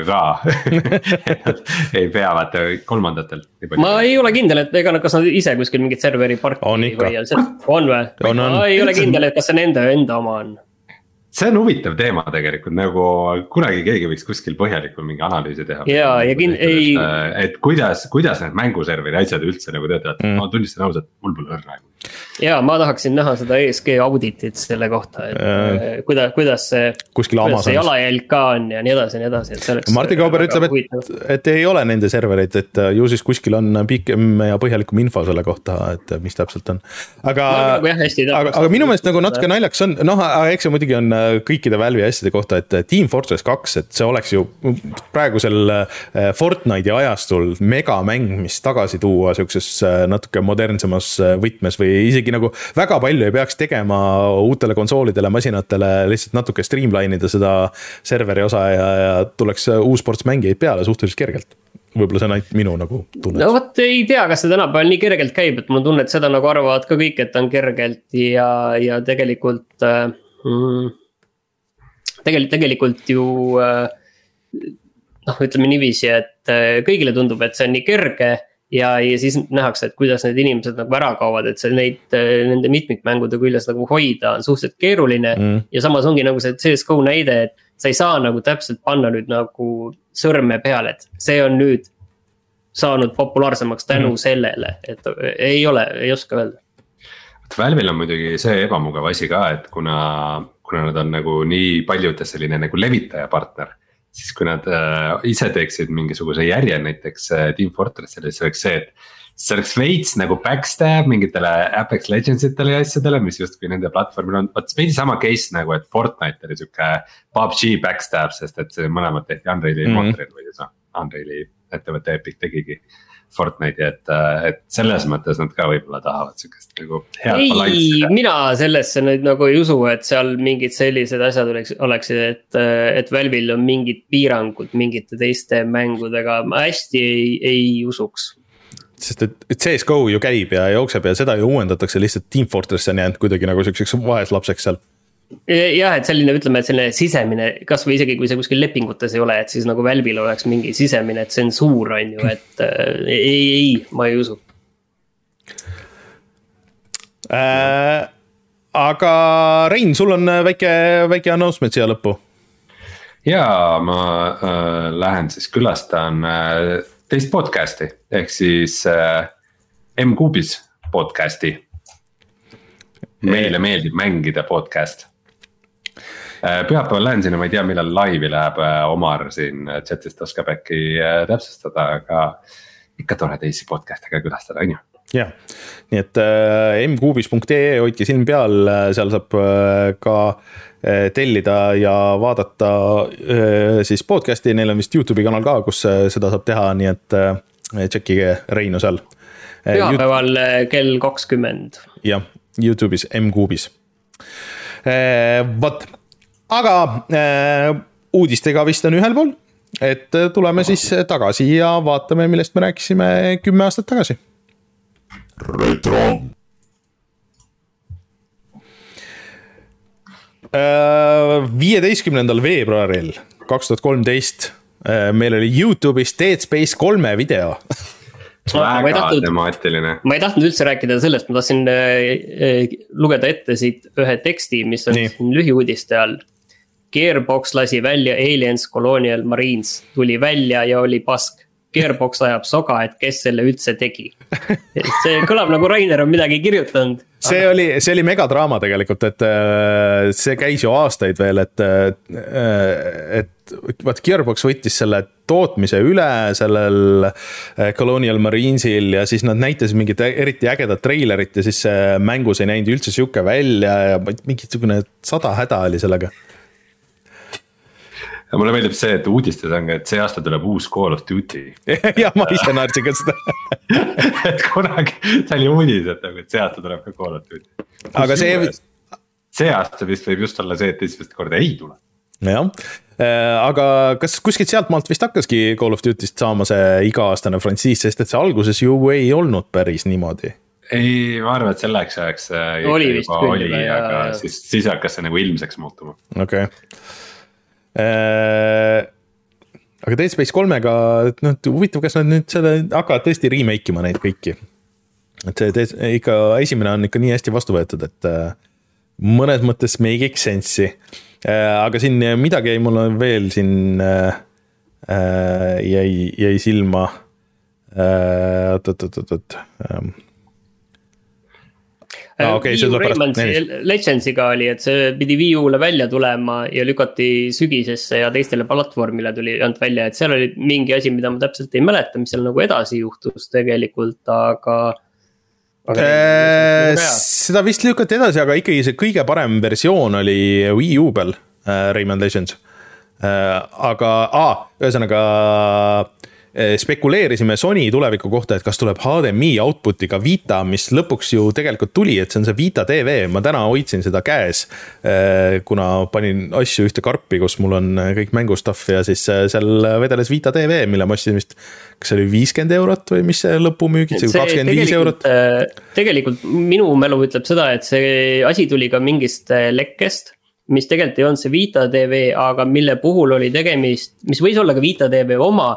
ka ei pea vaata kolmandatel. Ma ei ole kindel, et ega kas nad ise kuskil mingit serveri parki on ikka. On või? On, on. Ma ei ole kindel, et kas see nende enda oma on. See on huvitav teema tegelikult, nagu kunagi keegi võiks kuskil põhjalikul mingi analüüsi teha. Ja, ja kin- ei... Et kuidas, kuidas need mänguserveri asjad üldse nagu töötavad. Mm. Ma tunnistan ausalt, mul pole õrna. Ja ma tahaksin näha seda E S G auditit selle kohta, et äh, kuidas, kuidas see, kuidas see jalajälg ka on ja nii edasi ja nii edasi. Et Martin Kauber ütleb, et, et ei ole nende servereid, et ju siis kuskil on pikem ja põhjalikum info selle kohta, et mis täpselt on. Aga, no, jah, hästi, aga, aga minu meelest nagu natuke naljaks on, noh, eks see muidugi on kõikide Valve'i asjade kohta, et Team Fortress kaks, et see oleks ju praegusel Fortnite'i ajastul megamäng, mis tagasi tuua siukses natuke modernsemas võtmes või isegi nagu väga palju ei peaks tegema uutele konsoolidele, masinatele, lihtsalt natuke streamline'ida seda serveri osa ja, ja tuleks uus ports mängijaid peale suhteliselt kergelt. Võib-olla see on ainult minu nagu tunnet. No võt ei tea, kas see tänapäeval nii kergelt käib, et mul on tunne, et seda nagu arvavad ka kõik, et on kergelt ja, ja tegelikult mm, tegelikult, tegelikult ju noh, ütleme niiviisi, et kõigile tundub, et see on nii kerge ja, ja siis nähakse, et kuidas need inimesed nagu ära kaovad, et see neid, nende mitmikmängude küljes nagu hoida on suhteliselt keeruline mm. ja samas ongi nagu see C S G O näide, et sa ei saa nagu täpselt panna nüüd nagu sõrme peale, et see on nüüd saanud populaarsemaks tänu mm. sellele, et ei ole, ei oska öelda. Valve'il on muidugi see ebamugav asi ka, et kuna, kuna nad on nagu nii paljudes selline nagu levitaja partner, siis kui nad äh, ise teeksid mingisuguse järje näiteks äh, Team Fortressile, siis oleks see, et see oleks veits nagu backstab mingitele Apex Legends itele ja asjadele, mis justkui nende platvormil on, vaat veidi sama case nagu, et Fortnite oli siuke P U B G backstab, sest et see mõlemad tehti Unreali mm -hmm. mootoril või siis Unreali ettevõtte Epic tegigi Fortnite'i, et, et selles mõttes nad ka võib-olla tahavad siukest nagu head balanssi. Ei, mina sellesse nüüd nagu ei usu, et seal mingid sellised asjad oleks, oleksid, et, et Valve'il on mingid piirangud mingite teiste mängudega, ma hästi ei, ei usuks. Sest et C S G O ju käib ja jookseb ja seda ju uuendatakse, lihtsalt Team Fortress on jäänud kuidagi nagu siukseks vaeslapseks seal. Jah, et selline, ütleme, et selline sisemine, kas või isegi kui see kuskil lepingutes ei ole, et siis nagu Valve'il oleks mingi sisemine tsensuur on ju, et äh, ei, ei, ma ei usu. Äh, aga Rein, sul on väike, väike announcement siia lõppu. Jaa, ma äh, lähen siis külastan äh, teist podcasti, ehk siis äh, M-Kuubis podcasti. Meile meeldib mängida podcast. Pühapäeval lähen sinna, ma ei tea millal laivi läheb, Omar siin chatist oskab äkki täpsustada, aga ikka tore teisi podcast'ega külastada, on ju? Jah, nii et äh, m kuubis punkt e e hoidke silm peal, seal saab äh, ka äh, tellida ja vaadata äh, siis podcasti, neil on vist YouTube'i kanal ka, kus äh, seda saab teha, nii et äh, tšekkige Reinu seal. Pühapäeval äh, kell kakskümmend. Jah, YouTube'is M-Kuubis. Äh, võt, aga äh, uudistega vist on ühel pool, et tuleme siis tagasi ja vaatame, millest me rääkisime kümme aastat tagasi. Retro. viieteistkümnendal veebruaril kaks tuhat kolmteist meil oli YouTube'is Dead Space kolme video. Väga tahtnud, temaatiline. Ma ei tahtnud üldse rääkida sellest, ma tahtsin äh, lugeda ette siit ühe teksti, mis on siin lühiuudiste all. Gearbox lasi välja Aliens Colonial Marines, tuli välja ja oli pask. Gearbox ajab soga, et kes selle üldse tegi. See kõlab nagu Rainer on midagi kirjutanud. See oli, see oli megadraama tegelikult, et see käis ju aastaid veel, et, et vaat Gearbox võttis selle tootmise üle sellel Colonial Marinesil ja siis nad näitasid mingit eriti ägedat trailerit ja siis mängus ei näinud üldse siuke välja ja mingisugune sada häda oli sellega. Ja mulle meeldib see, et uudistes on, et see aasta tuleb uus Call of Duty. Ja ma ise naersin ka seda. Et kunagi, see oli uudis, et see aasta tuleb ka Call of Duty. Aga see... see aasta vist võib just olla see, et esimest korda ei tule. Jah, aga kas kuskilt sealt maalt vist hakkaski Call of Duty'st saama see iga-aastane frantsiis, sest et see alguses ju ei olnud päris niimoodi. Ei, ma arvan, et selleks ajaks oli vist küll, oli, aga ja... siis, siis hakkas see nagu ilmseks muutuma. Okei okay. Aga Dead Space kolmega, noh, huvitav, kas nad nüüd selle hakkavad tõesti remake ima neid kõiki. Et see ikka, esimene on ikka nii hästi vastu võetud, et mõnes mõttes make sense'i. Aga siin midagi jäi mulle veel siin jäi, jäi silma. Oot, oot, oot, oot. Ah, okay, Rayman's Legendsiga oli, et see pidi Wii U'le välja tulema ja lükati sügisesse ja teistele platvormile tuli ainult välja, et seal oli mingi asi, mida ma täpselt ei mäleta, mis seal nagu edasi juhtus tegelikult, aga, aga äh, seda vist lükati edasi, aga ikkagi see kõige parem versioon oli Wii U peal, äh, Rayman Legends äh, aga, aa, ühesõnaga spekuleerisime Sony tuleviku kohta, et kas tuleb H D M I outputiga Vita, mis lõpuks ju tegelikult tuli, et see on see Vita T V. Ma täna hoidsin seda käes, kuna panin asju ühte karpi, kus mul on kõik mängustaff ja siis seal vedeles Vita T V, mille ma ostsin vist, kas see oli viiskümmend eurot või mis see lõpumüügid, see kakskümmend viis eurot? Tegelikult minu mälu ütleb seda, et see asi tuli ka mingist lekkest, mis tegelikult ei olnud see Vita T V, aga mille puhul oli tegemist, mis võis olla ka Vita T V oma,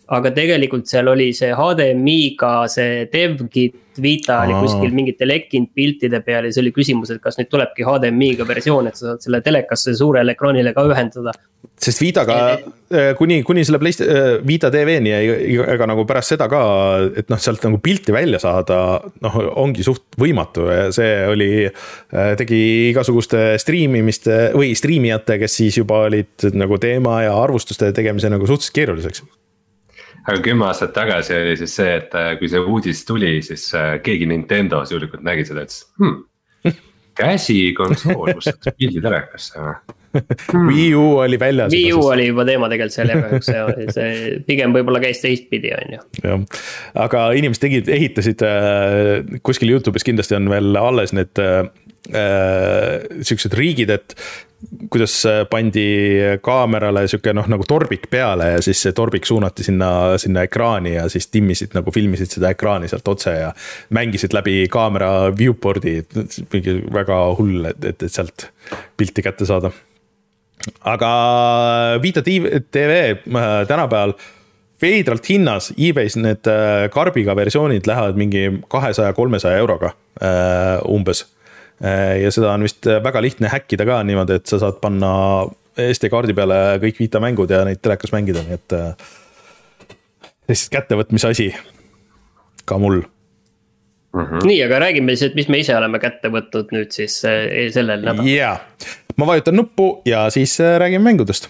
aga tegelikult seal oli see H D M I-ga see DevKit Vita oli kuskil mingite lekkinud piltide peal ja see oli küsimus, et kas nüüd tulebki H D M I-ga versioon, et sa saad selle telekasse suurele ekraanile ka ühendada. Sest Vitaga kuni, kuni selle Play, Vita T V-ni ega nagu pärast seda ka, et noh, sealt nagu pilti välja saada, noh, ongi suht võimatu ja see oli, tegi igasuguste striimimiste või striimijate, kes siis juba olid nagu teema ja arvustuste tegemise nagu suhteliselt keeruliseks. Aga kümme aastat tagasi oli siis see, et kui see uudis tuli, siis keegi Nintendo suurlikult nägi seda, et hmm, käsi konsool, kus saaks pildi telekasse hmm. Wii U oli väljas. Wii U oli juba teema tegelikult seal ja see, see pigem võib-olla käis teistpidi on ju. Ja. Aga inimesed tegid, ehitasid kuskil YouTube'is kindlasti on veel alles need äh, siuksed riigid, et kuidas pandi kaamerale siuke noh nagu torbik peale ja siis see torbik suunati sinna, sinna ekraani ja siis timmisid nagu filmisid seda ekraani sealt otse ja mängisid läbi kaamera viewport'i, mingi väga hull, et, et, et sealt pilti kätte saada. Aga Vita T V tänapäeval veidralt hinnas, eBay's need karbiga versioonid lähevad mingi kahesaja kolmesaja euroga umbes. Ja seda on vist väga lihtne häkkida ka niimoodi, et sa saad panna S D kaardi peale kõik Vita mängud ja neid telekas mängida, nii et lihtsalt kättevõtmise asi ka mul. Mm-hmm. Nii, aga räägime siis, et mis me ise oleme kätte võtnud nüüd siis sellel nädal. Jaa, ma vajutan nuppu ja siis räägime mängudest.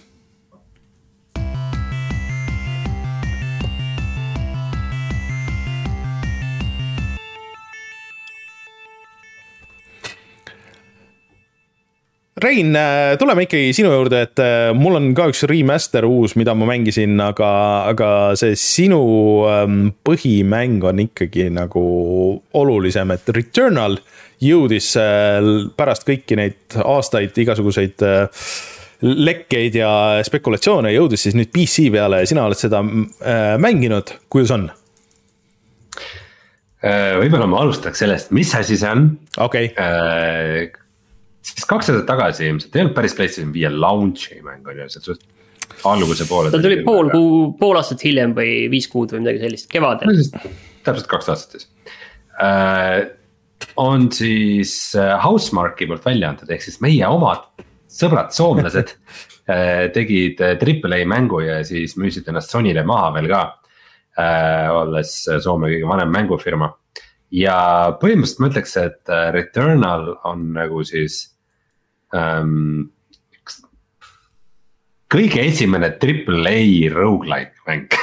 Rein, tuleme ikkagi sinu juurde, et mul on ka üks remaster uus, mida ma mängisin, aga, aga see sinu põhimäng on ikkagi nagu olulisem, et Returnal jõudis pärast kõiki neid aastaid igasuguseid lekkeid ja spekulatsioone jõudis siis nüüd P C peale ja sina oled seda mänginud, kuidas on? Võib-olla ma alustaks sellest, mis asi see on. Okei. Okay. Siis kaks aastat tagasi ilmselt, ei olnud päris PlayStation viie launchi mäng on ju, see alguse poole. Ta tuli pool, kuu, pool aastat hiljem või viis kuud või midagi sellist, kevadel. Täpselt kaks aastat siis. Äh, on siis Housemarque'i poolt välja antud, ehk siis meie omad sõbrad soomlased äh, tegid triple A mängu ja siis müüsid ennast Sonyle maha veel ka, äh, olles Soome kõige vanem mängufirma. Ja põhimõtteliselt ma ütleks, et Returnal on nagu siis um, kõige esimene triple A roguelike mäng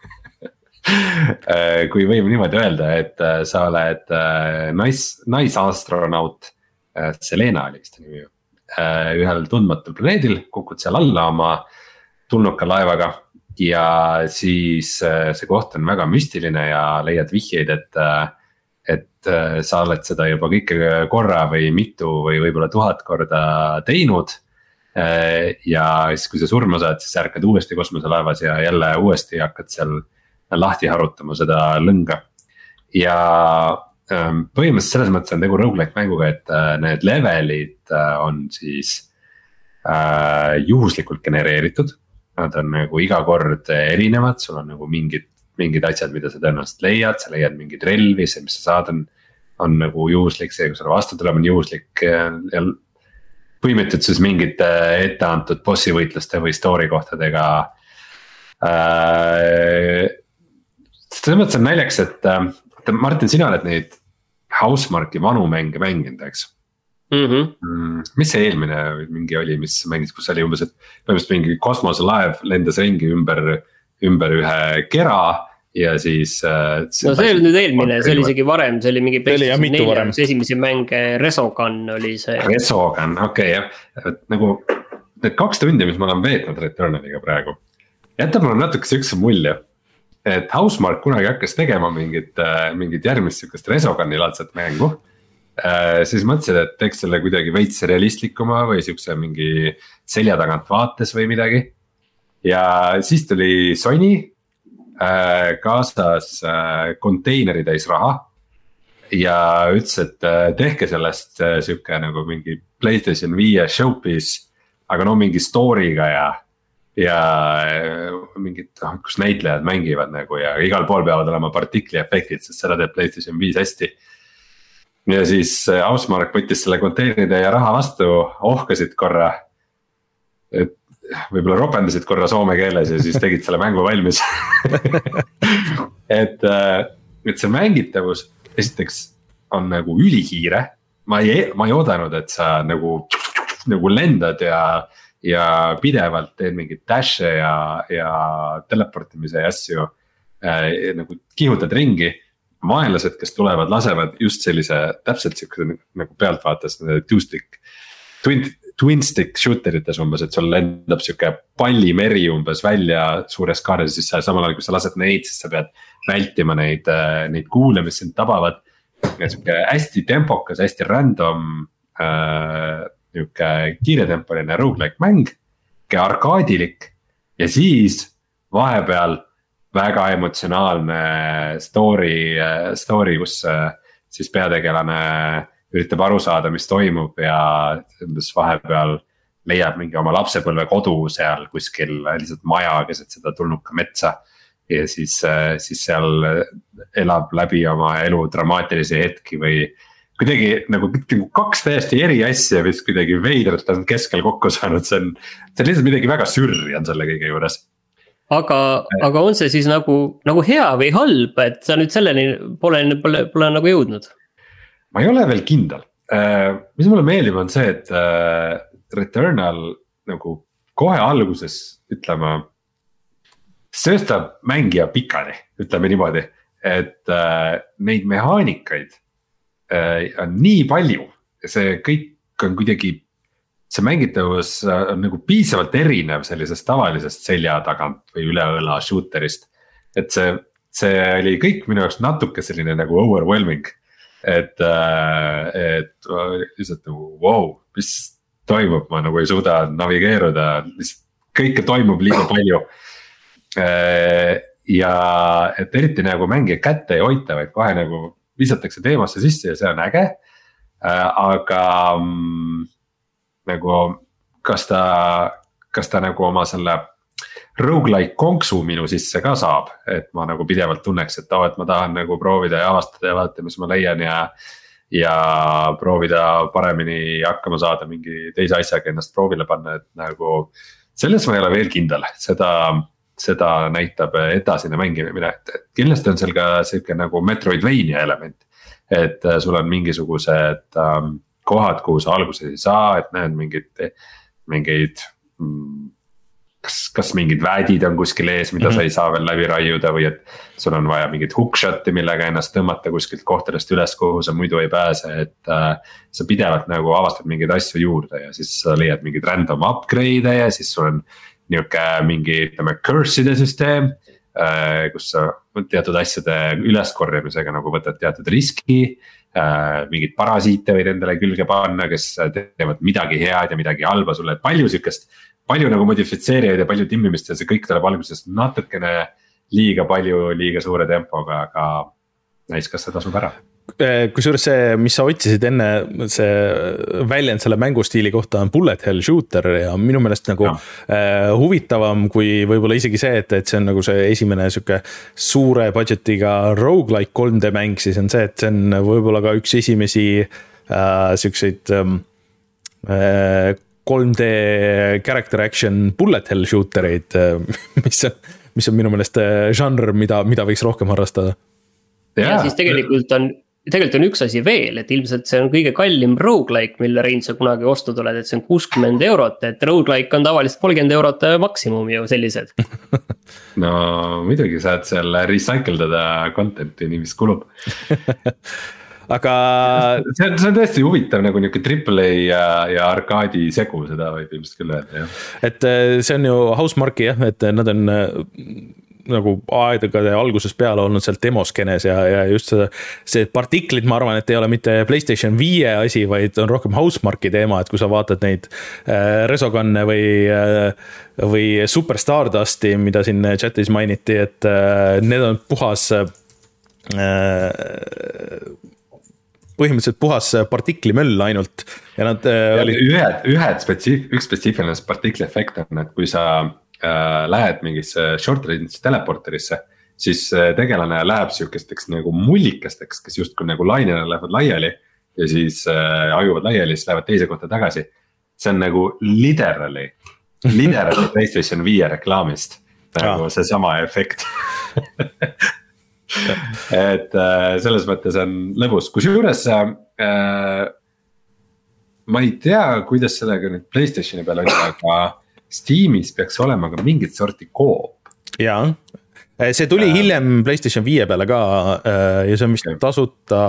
kui võib niimoodi öelda, et sa oled nais, naisastronaut, Selena oli vist nimi, ühel tundmatul planeedil, kukud seal alla oma tulnuka laevaga ja siis see koht on väga müstiline ja leiad vihjeid, et et sa oled seda juba kõike korra või mitu või võib-olla tuhat korda teinud. Ja siis kui sa surma saad, siis ärkad uuesti kosmoselaevas ja jälle uuesti hakkad seal lahti harutama seda lõnga. Ja põhimõtteliselt selles mõttes on tegu roguelike mänguga, et need levelid on siis juhuslikult genereeritud. Nad on nagu iga kord erinevad, sul on nagu mingid mingid asjad, mida sa tõenäoliselt leiad, sa leiad mingid relvi, see, mis sa saad, on, on nagu juhuslik, see, kui sulle vastu tuleb, on juhuslik. Ja põimitud siis mingite etteantud bossi võitluste või story kohtadega. Selles mõttes on näljaks, et Martin, sina oled neid Housemarque'i vanu mänge mänginud, eks? Mm-hmm. Mis see eelmine mingi oli, mis mängis, kus oli umbes, et põhimõtteliselt mingi kosmoselaev lendas ringi ümber ümber ühe kera ja siis äh, no see oli nüüd eelmine, see oli isegi varem, see oli mingi PlayStation neli, esimesi mänge, Resogun oli see. Resogun, okei okay, jah, et nagu need kaks tundi, mis ma olen veetnud Returnaliga praegu, jätab mulle natuke siukse mulje, et Housemarque kunagi hakkas tegema mingit, mingit järgmist siukest Resoguni laadset mängu, äh, siis mõtlesid, et teeks selle kuidagi veits realistlikuma või siukse mingi selja tagant vaates või midagi. Ja siis tuli Sony äh, kaasas äh, konteineri täis raha ja ütles, et äh, tehke sellest äh, siuke nagu mingi PlayStation viie showpiece, aga no mingi story'ga ja, ja mingid, kus näitlejad mängivad nagu ja igal pool peavad olema partikli efektid, sest seda teeb PlayStation viis hästi. Ja siis Housemarque võttis selle konteineride ja raha vastu, ohkasid korra. Et võib-olla ropendasid korra soome keeles ja siis tegid selle mängu valmis. et, et see mängitavus esiteks on nagu ülikiire. Ma ei, ma ei oodanud, et sa nagu, nagu lendad ja, ja pidevalt teed mingid dash'e ja, ja teleportimise asju äh, nagu kihutad ringi. Vaenlased, kes tulevad, lasevad just sellise täpselt siukese nagu pealtvaates two stick, twin, twin stick shooterites umbes, et sul lendab siuke pallimeri umbes välja suures kaares, siis sa samal ajal, kui sa lased neid, siis sa pead vältima neid, neid kuule, mis sind tabavad. Siuke hästi tempokas, hästi random äh, kiiretempoline roguelike mäng, arkaadilik ja siis vahepeal väga emotsionaalne story, story, kus siis peategelane üritab aru saada, mis toimub ja vahepeal leiab mingi oma lapsepõlve kodu seal kuskil lihtsalt maja keset seda tulnuka metsa. Ja siis, siis seal elab läbi oma elu dramaatilisi hetki või kuidagi nagu kaks täiesti eri asja, mis kuidagi veidrat on keskel kokku saanud, see on, see on lihtsalt midagi väga sürri on selle kõige juures. Aga, aga on see siis nagu, nagu hea või halb, et sa nüüd selleni pole, pole, pole nagu jõudnud? Ma ei ole veel kindel. Mis mulle meeldib on see, et Returnal nagu kohe alguses ütlema sööstab mängija pikali, ütleme niimoodi, et äh, neid mehaanikaid äh, on nii palju ja see kõik on kuidagi, see mängitavus on nagu piisavalt erinev sellisest tavalisest selja tagant või üle õla shooterist. Et see, see oli kõik minu jaoks natuke selline nagu overwhelming, et, äh, et lihtsalt nagu wow, mis toimub, ma nagu ei suuda navigeeruda, kõike toimub liiga palju. Ja et eriti nagu mängija kätte ei hoita, vaid kohe nagu visatakse teemasse sisse ja see on äge. Aga nagu kas ta, kas ta nagu oma selle roguelike konksu minu sisse ka saab, et ma nagu pidevalt tunneks, et, oh, et ma tahan nagu proovida ja avastada ja vaadata, mis ma leian ja, ja proovida paremini hakkama saada mingi teise asjaga ennast proovile panna, et nagu selles ma ei ole veel kindel, seda seda näitab edasine mängimine, et kindlasti on seal ka selline nagu Metroidvania element, et sul on mingisugused ähm, kohad, kuhu sa alguses ei saa, et näed mingid, mingid kas, kas mingid vädid on kuskil ees, mida mm-hmm. sa ei saa veel läbi raiuda või et sul on vaja mingit hookshot'i, millega ennast tõmmata kuskilt kohtadest üles, kuhu sa muidu ei pääse, et äh, sa pidevalt nagu avastad mingeid asju juurde ja siis sa leiad mingeid random upgrade'e ja siis sul on niuke mingi, ütleme, curse'ide süsteem, kus sa teatud asjade üleskorjamisega nagu võtad teatud riski, mingid parasiite võid endale külge panna, kes teevad midagi head ja midagi halba sulle, et palju sükest, palju nagu modifitseerijaid ja palju timmimist ja see kõik tuleb alguses natukene liiga palju, liiga suure tempoga, aga näis, kas see tasub ära. Kusjuures see, mis sa otsisid enne, see väljend selle mängustiili kohta on bullet hell shooter ja minu meelest nagu äh, huvitavam kui võib-olla isegi see, et, et see on nagu see esimene süke suure budgetiga roguelike kolm D mäng, siis on see, et see on võib-olla ka üks esimesi äh, sükseid äh, kolm D character action bullet hell shootereid, mis on, mis on minu meelest žanr, mida, mida võiks rohkem harrastada. Ja, ja siis tegelikult on Tegelikult on üks asi veel, et ilmselt see on kõige kallim roguelike, mille Rein sa kunagi ostnud oled, et see on kuuskümmend eurot, et roguelike on tavaliselt kolmkümmend eurot maksimum ju sellised. No muidugi saad seal recycledada content'i, nii mis kulub. Aga see on, see on tõesti huvitav nagu niuke triple A ja, ja arkaadi segu, seda võib ilmselt küll öelda, jah. Et see on ju Housemarque'i jah, et nad on nagu aedagade algusest peale olnud seal demoskenes ja, ja just see, see partiklid, ma arvan, et ei ole mitte PlayStation viie asi, vaid on rohkem Housemarque'i teema, et kui sa vaatad neid äh, Resogunne või, äh, või Super Stardusti, mida siin chatis mainiti, et äh, need on puhas äh, põhimõtteliselt puhas partiklimöll ainult ja nad äh, ja olid ühed, ühed spetsiif, üks spetsiifiline partikli efekt on, et kui sa äh, lähed mingisse short range teleporterisse, siis tegelane läheb sihukesteks nagu mullikasteks, kes justkui nagu lainena lähevad laiali ja siis äh, ajuvad laiali, siis lähevad teise kohta tagasi. See on nagu literally, literally PlayStation viie reklaamist nagu ah. see sama efekt et äh, selles mõttes on lõbus, kus juures äh, ma ei tea, kuidas sellega nüüd PlayStationi peal on, aga Steamis peaks olema ka mingit sorti koop. Jaa, see tuli äh, hiljem PlayStation viie peale ka ja see on vist tasuta,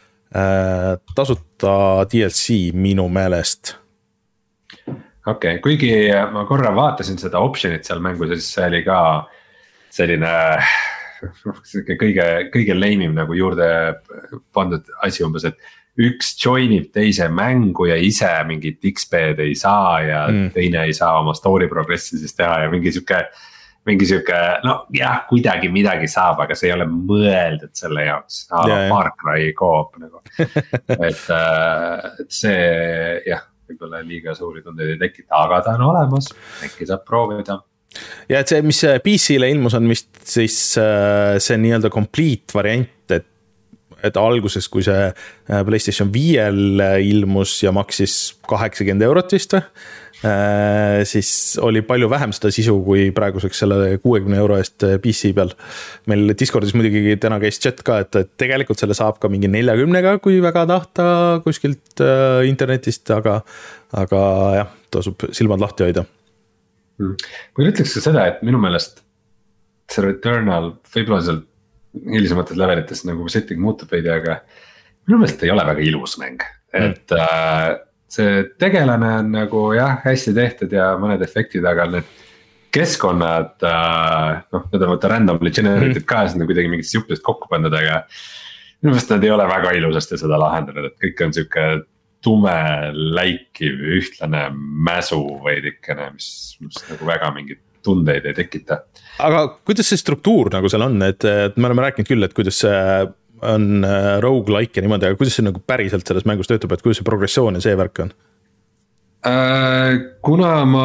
tasuta D L C minu meelest. Okei, okay, kuigi ma korra vaatasin seda optionit seal mängus, siis see oli ka selline kõige, kõige leimim nagu juurde pandud asi umbes, et üks joinib teise mängu ja ise mingit X P-d ei saa ja mm. teine ei saa oma story progressi siis teha ja mingi siuke, mingi siuke, no jah, kuidagi midagi saab, aga see ei ole mõeldud selle jaoks, yeah, Far Cry koop nagu, et, et see jah, võib-olla liiga suuri tundeid ei tekita, aga ta on olemas, äkki saab proovida. Ja et see, mis P C-le ilmus on vist siis see nii-öelda complete variant, et et alguses, kui see PlayStation viiel ilmus ja maksis kaheksakümmend eurot vist, siis oli palju vähem seda sisu kui praeguseks selle kuuekümne euro eest P C peal. Meil Discordis muidugi täna käis chat ka, et tegelikult selle saab ka mingi neljakümnega, kui väga tahta kuskilt internetist, aga, aga jah, tasub silmad lahti hoida. Kui ütleks ka seda, et minu meelest see Returnal võib-olla seal hilisemates levelites nagu setting muutub veidi, aga minu meelest ei ole väga ilus mäng, et mm. äh, see tegelane on nagu jah, hästi tehtud ja mõned efektid, aga need keskkonnad äh, noh, need on võtta randomly generated mm. ka, siis on kuidagi mingit juppidest kokku pandud, aga minu meelest nad ei ole väga ilusasti seda lahendanud, et kõik on siuke tume, läikiv, ühtlane mäsu veidikene, mis, mis nagu väga mingit tundeid ei tekita. Aga kuidas see struktuur nagu seal on, et, et me oleme rääkinud küll, et kuidas see on roguelike ja niimoodi, aga kuidas see nagu päriselt selles mängus töötab, et kuidas see progressioon ja see värk on? Äh, kuna ma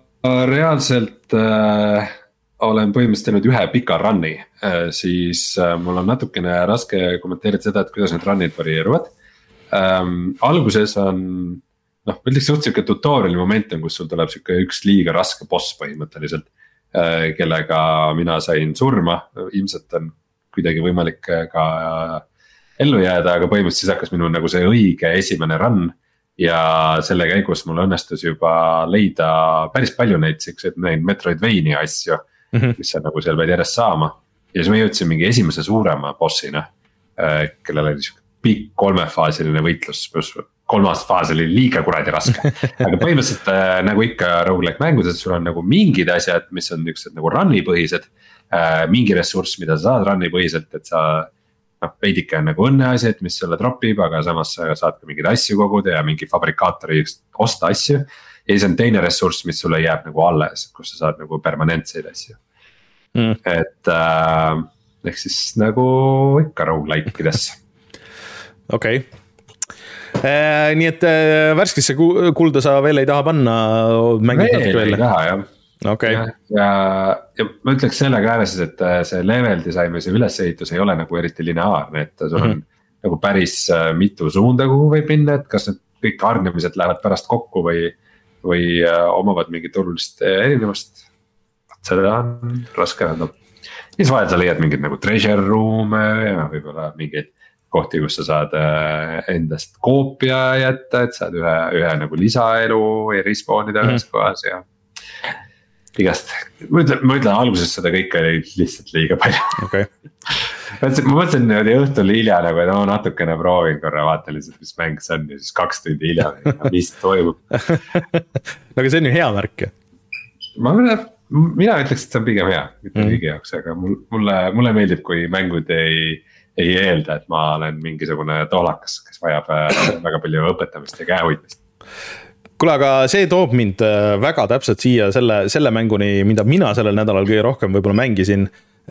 reaalselt äh, olen põhimõtteliselt teinud ühe pika run'i, äh, siis äh, mul on natukene raske kommenteerida seda, et kuidas need run'id varieeruvad. Ähm, alguses on noh, üldeks suht siuke tutoriali momentum, kus sul tuleb siuke üks liiga raske boss põhimõtteliselt, kellega mina sain surma, ilmselt on kuidagi võimalik ka ellu jääda, aga põhimõtteliselt siis hakkas minu nagu see õige esimene run. Ja selle käigus mul õnnestus juba leida päris palju neid siukseid neid Metroidvania asju, mm-hmm. mis on nagu seal pead järjest saama. Ja siis me jõudsin mingi esimese suurema bossina, kellel oli siuke pikk kolmefaasiline võitlus, pluss kolmas faas oli liiga kuradi raske. Aga põhimõtteliselt äh, nagu ikka roguelike mängudes, sul on nagu mingid asjad, mis on niisugused nagu run'i põhised äh,. Mingi ressurss, mida sa saad run'i põhiselt, et sa noh, veidike on nagu õnneasjad, mis sulle tropib, aga samas sa saad ka mingeid asju koguda ja mingi fabrikaatori osta asju. Ja siis on teine ressurss, mis sulle jääb nagu alles, kus sa saad nagu permanentseid asju mm. Et äh, ehk siis nagu ikka roguelike'ides. Okei okay. Äh, nii et äh, värskisse kulda sa veel ei taha panna? Veel ei taha jah okay. ja, ja, ja ma ütleks selle ka ära siis, et see level disain või see ülesehitus ei ole nagu eriti lineaarne, et sul on mm-hmm. nagu päris mitu suunda, kuhu võib minna, et kas need kõik hargnemised lähevad pärast kokku või, või omavad mingit olulist erinevust. Seda on raske öelda. Siis vahel sa leiad mingid nagu treasure room'e ja võib-olla mingeid kohti, kus sa saad endast koopia jätta, et saad ühe, ühe nagu lisaelu ja respawnida mm-hmm. ühes kohas ja igast. Ma ütlen, ma ütlen alguses seda kõike oli lihtsalt liiga palju okay. ma mõtlesin niimoodi õhtul hilja nagu, et no natukene proovin korra, vaatan lihtsalt, mis mäng see on ja siis kaks tundi hilja, mis toimub. Aga see on ju hea märk. Ma mina ütleks, et see on pigem hea, mitte mm. kõigi jaoks, aga mulle, mulle meeldib, kui mängud ei ei eelda, et ma olen mingisugune toolakas, kes vajab väga palju õpetamist ja käehoidmist. Kuule, aga see toob mind väga täpselt siia selle, selle mänguni, mida mina sellel nädalal kõige rohkem võib-olla mängisin.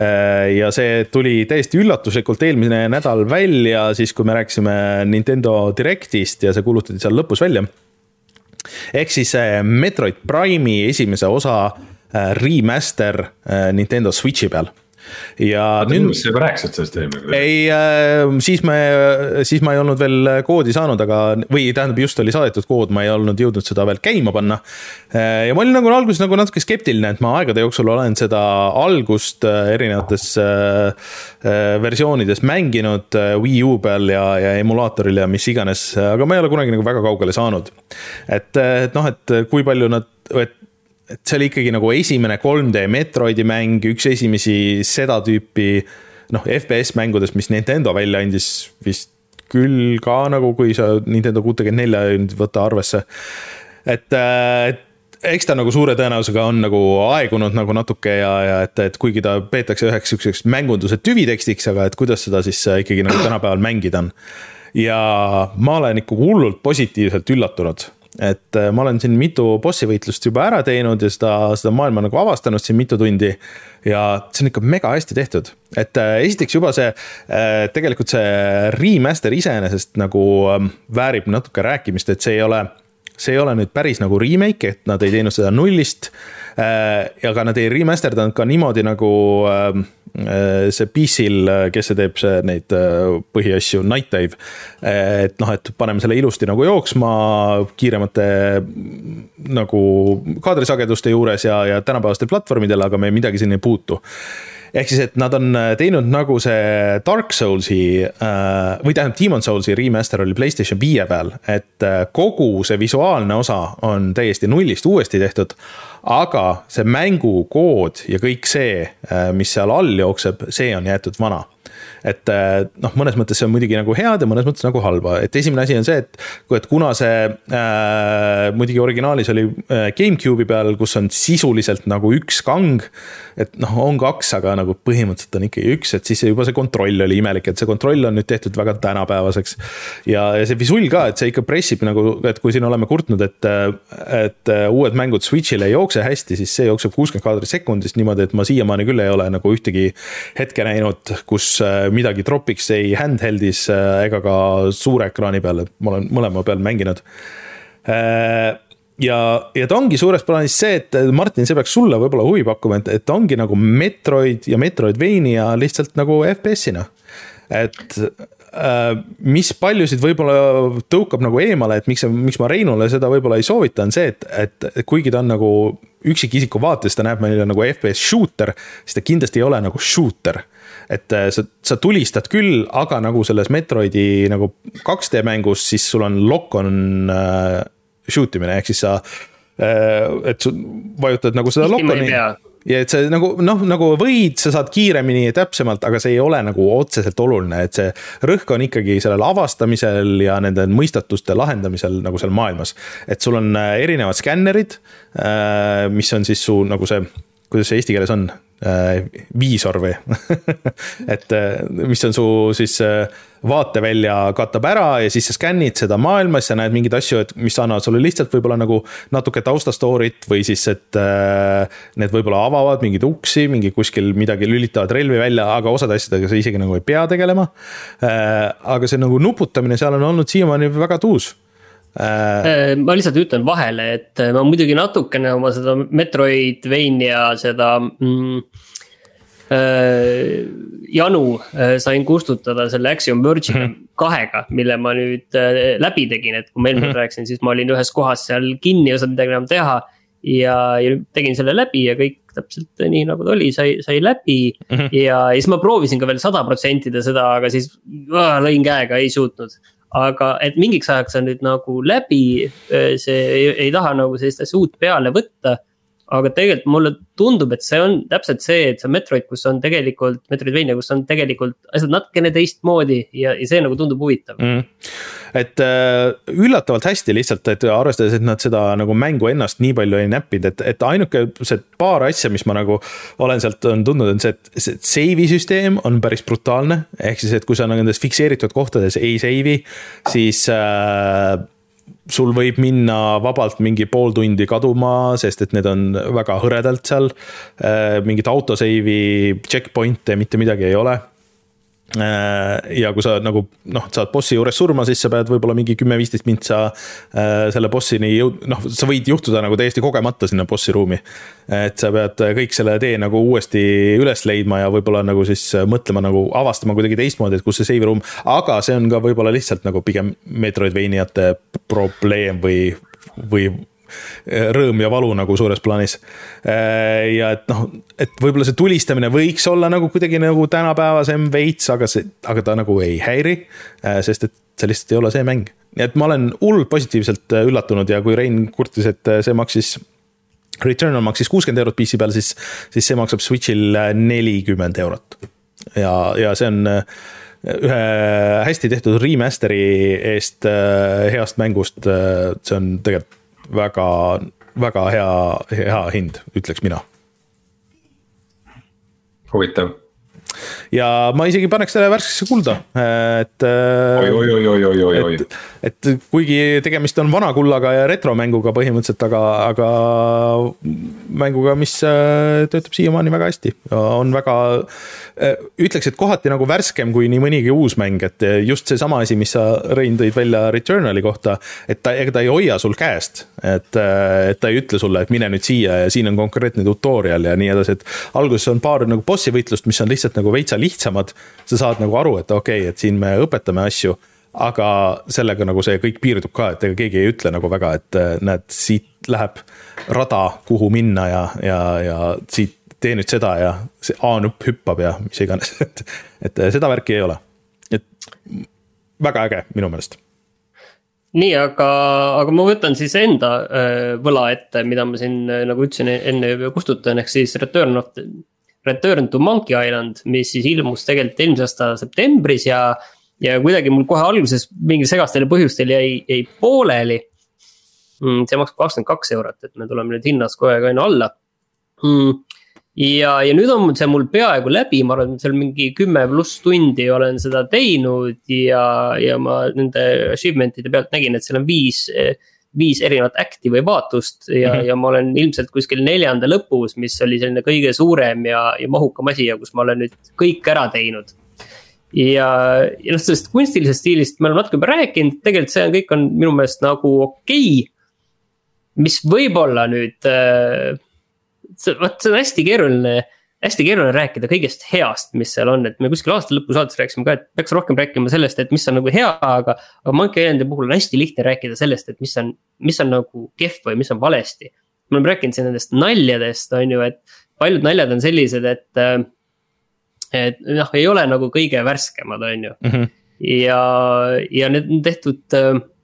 Ja see tuli täiesti üllatuslikult eelmine nädal välja, siis kui me rääkisime Nintendo Directist ja see kuulutati seal lõpus välja. Ehk siis Metroid Prime'i esimese osa remaster Nintendo Switchi peal. Ja nüüd sa juba rääkisid sellest eelmine. Ei, siis, me, siis ma ei olnud veel koodi saanud, aga, või tähendab just oli saadetud kood, ma ei olnud jõudnud seda veel käima panna. Ja ma olin nagu alguses nagu natuke skeptiline, et ma aegade jooksul olen seda algust erinevates versioonides mänginud Wii U peal ja, ja emulaatoril ja mis iganes, aga ma ei ole kunagi nagu väga kaugele saanud. Et, et noh, et kui palju nad, et et see oli ikkagi nagu esimene kolm D Metroidi mäng, üks esimesi seda tüüpi noh, F P S mängudest, mis Nintendo välja andis vist küll ka nagu, kui sa Nintendo kuuskümmend neli võtta arvesse. Et, et eks ta nagu suure tõenäosusega on nagu aegunud nagu natuke ja, ja et, et kuigi ta peetakse üheks ükseks mängunduse tüvitekstiks, aga et kuidas seda siis ikkagi nagu tänapäeval mängida on. Ja ma olen ikka hullult positiivselt üllatunud. Et ma olen siin mitu bossivõitlust juba ära teinud ja seda, seda maailma nagu avastanud siin mitu tundi ja see on ikka mega hästi tehtud. Et esiteks juba see, tegelikult see remaster iseenesest nagu väärib natuke rääkimist, et see ei ole, see ei ole nüüd päris nagu remake, et nad ei teinud seda nullist, aga nad ei remasterdanud ka niimoodi nagu see P C-l, kes see teeb see, neid põhiasju, Night Dive, et noh, et paneme selle ilusti nagu jooksma kiiremate nagu kaadrisageduste juures ja, ja tänapäevastel platvormidel, aga me midagi siin ei puutu. Ehk siis, et nad on teinud nagu see Dark Soulsi või tähendab Demon Soulsi remaster oli PlayStation viie peal, et kogu see visuaalne osa on täiesti nullist uuesti tehtud, aga see mängukood ja kõik see, mis seal all jookseb, see on jäetud vana. Et noh, mõnes mõttes see on muidugi nagu head ja mõnes mõttes nagu halba. Et esimene asi on see, et, et kuna see äh, muidugi originaalis oli GameCube'i peal, kus on sisuliselt nagu üks kang, et noh, on kaks, aga nagu põhimõtteliselt on ikkagi üks, et siis juba see kontroll oli imelik, et see kontroll on nüüd tehtud väga tänapäevaseks. Ja, ja see visual ka, et see ikka pressib nagu, et kui siin oleme kurtnud, et, et uued mängud Switch'ile ei jookse hästi, siis see jookseb kuuskümmend kaadrit sekundist niimoodi, et ma siiamaani küll ei ole nagu ühtegi hetke näinud, kus midagi tropiks ei handheldis ega ka suure ekraani peal, et ma olen mõlema peal mänginud. Ja, ja ta ongi suures plaanis see, et Martin, see peaks sulle võib-olla huvi pakkuma, et, et ongi nagu Metroid ja Metroidvania lihtsalt nagu F P S-ina. Et mis paljusid võib-olla tõukab nagu eemale, et miks, miks ma Reinule seda võib-olla ei soovita, on see, et, et kuigi ta on nagu üksikisiku vaates, ta näeb meile nagu F P S shooter, siis ta kindlasti ei ole nagu shooter. Et sa, sa tulistad küll, aga nagu selles Metroidi nagu kaks D mängus, siis sul on lock-on äh, shootimine, ehk siis sa äh, et su vajutad nagu seda lock-oni ja et see nagu, noh, nagu võid, sa saad kiiremini ja täpsemalt, aga see ei ole nagu otseselt oluline, et see rõhk on ikkagi sellel avastamisel ja nende mõistatuste lahendamisel nagu seal maailmas. Et sul on erinevad skännerid, äh, mis on siis su nagu see, kuidas see eesti keeles on, viisor või et mis on su siis vaatevälja katab ära ja siis sa skännid seda maailma, siis sa näed mingid asju, et mis annavad sulle lihtsalt võib-olla nagu natuke taustastoorit või siis, et need võib-olla avavad mingid uksi, mingi kuskil midagi lülitavad relvi välja, aga osad asjadega sa isegi nagu ei pea tegelema. Aga see nagu nuputamine seal on olnud siiamaani väga tuus. Ma lihtsalt ütlen vahele, et ma muidugi natukene oma seda Metroidvania seda mm, äh, janu äh, sain kustutada selle Axiom Verge'i mm -hmm. kahega, mille ma nüüd äh, läbi tegin, et kui ma eelmine mm -hmm. rääkisin, siis ma olin ühes kohas seal kinni ja sain midagi enam teha ja, ja tegin selle läbi ja kõik täpselt nii nagu ta oli, sai, sai läbi mm -hmm. ja, ja siis ma proovisin ka veel sada protsenti seda, aga siis äh, lõin käega, ei suutnud. Aga et mingiks ajaks on nüüd nagu läbi, see ei, ei taha nagu sellist asja uut peale võtta, aga tegelikult mulle tundub, et see on täpselt see, et see Metroid, kus on tegelikult, Metroidvania, kus on tegelikult asjad natukene teistmoodi ja, ja see nagu tundub huvitav. Mm. Et äh, üllatavalt hästi lihtsalt, et arvestades, et nad seda nagu mängu ennast nii palju ei näppinud, et, et ainuke see paar asja, mis ma nagu olen sealt on tundnud, on see, et see seivi süsteem on päris brutaalne, ehk siis, et kui sa nendes fikseeritud kohtades ei seivi, siis äh, sul võib minna vabalt mingi pool tundi kaduma, sest et need on väga hõredalt seal, mingit autoseivi checkpointe mitte midagi ei ole. ja kui sa nagu noh, saad bossi juures surma, siis sa pead võib-olla mingi kümme viisteist mintsa selle bossini jõud-, noh, sa võid juhtuda nagu täiesti kogemata sinna bossi ruumi. Et sa pead kõik selle tee nagu uuesti üles leidma ja võib-olla nagu siis mõtlema nagu avastama kuidagi teistmoodi, et kus see save room, aga see on ka võib-olla lihtsalt nagu pigem Metroidvaniate probleem või, või rõõm ja valu nagu suures plaanis. Ja et noh, et võib-olla see tulistamine võiks olla nagu kuidagi nagu tänapäevasem veits, aga see, aga ta nagu ei häiri, sest et see lihtsalt ei ole see mäng. Nii et ma olen hullult positiivselt üllatunud ja kui Rein kurtis, et see maksis Returnal maksis kuuskümmend eurot P C peal, siis, siis see maksab Switchil nelikümmend eurot. Ja, ja see on ühe hästi tehtud remasteri eest heast mängust, see on tegelikult väga, väga hea, hea hind, ütleks mina. Huvitav. Ja ma isegi paneks selle värskesse kulda, et, oi, oi, oi, oi, oi, oi. et, et kuigi tegemist on vana kullaga ja retromänguga põhimõtteliselt, aga, aga mänguga, mis töötab siiamaani väga hästi. On väga, ütleks, et kohati nagu värskem kui nii mõnigi uus mäng, et just see sama asi, mis sa Rein tõid välja Returnali kohta, et ta, ega ta ei hoia sul käest, et, et ta ei ütle sulle, et mine nüüd siia ja siin on konkreetne tutorial ja nii edasi, et alguses on paar nagu bossi võitlust, mis on lihtsalt nagu veitsa lihtsamad, sa saad nagu aru, et okei, okay, et siin me õpetame asju, aga sellega nagu see kõik piirdub ka, et ega keegi ei ütle nagu väga, et näed, siit läheb rada, kuhu minna ja, ja, ja siit tee nüüd seda ja see A-nupp hüppab ja mis iganes, et, et seda värki ei ole. Et väga äge minu meelest. Nii, aga, aga ma võtan siis enda võla ette, mida ma siin nagu ütlesin enne kustutan, ehk siis Return of the Return to Monkey Island, mis siis ilmus tegelikult eelmise aasta septembris ja, ja kuidagi mul kohe alguses mingi segastele põhjustel jäi, jäi pooleli. See maksab kakskümmend kaks eurot, et me tuleme nüüd hinnas kohe ka aina alla. Ja, ja nüüd on see mul peaaegu läbi, ma arvan, seal mingi kümme pluss tundi olen seda teinud ja, ja ma nende achievementide pealt nägin, et seal on viis viis erinevat acti või vaatust ja, mm-hmm. ja ma olen ilmselt kuskil neljanda lõpus, mis oli selline kõige suurem ja, ja mahukam asi ja kus ma olen nüüd kõik ära teinud. Ja, ja noh, sellest kunstilisest stiilist me oleme natuke juba rääkinud, tegelikult see on kõik on minu meelest nagu okei, mis võib-olla nüüd, see, võt, see on hästi keeruline, hästi keeruline rääkida kõigest heast, mis seal on, et me kuskil aasta lõpus saates rääksime ka, et peaks rohkem rääkima sellest, et mis on nagu hea, aga, aga Monkey Islandi puhul on hästi lihtne rääkida sellest, et mis on, mis on nagu kehv või mis on valesti. Me oleme rääkinud siin nendest naljadest, on ju, et paljud naljad on sellised, et, et noh, ei ole nagu kõige värskemad, on ju. Mm-hmm. Ja, ja need on tehtud,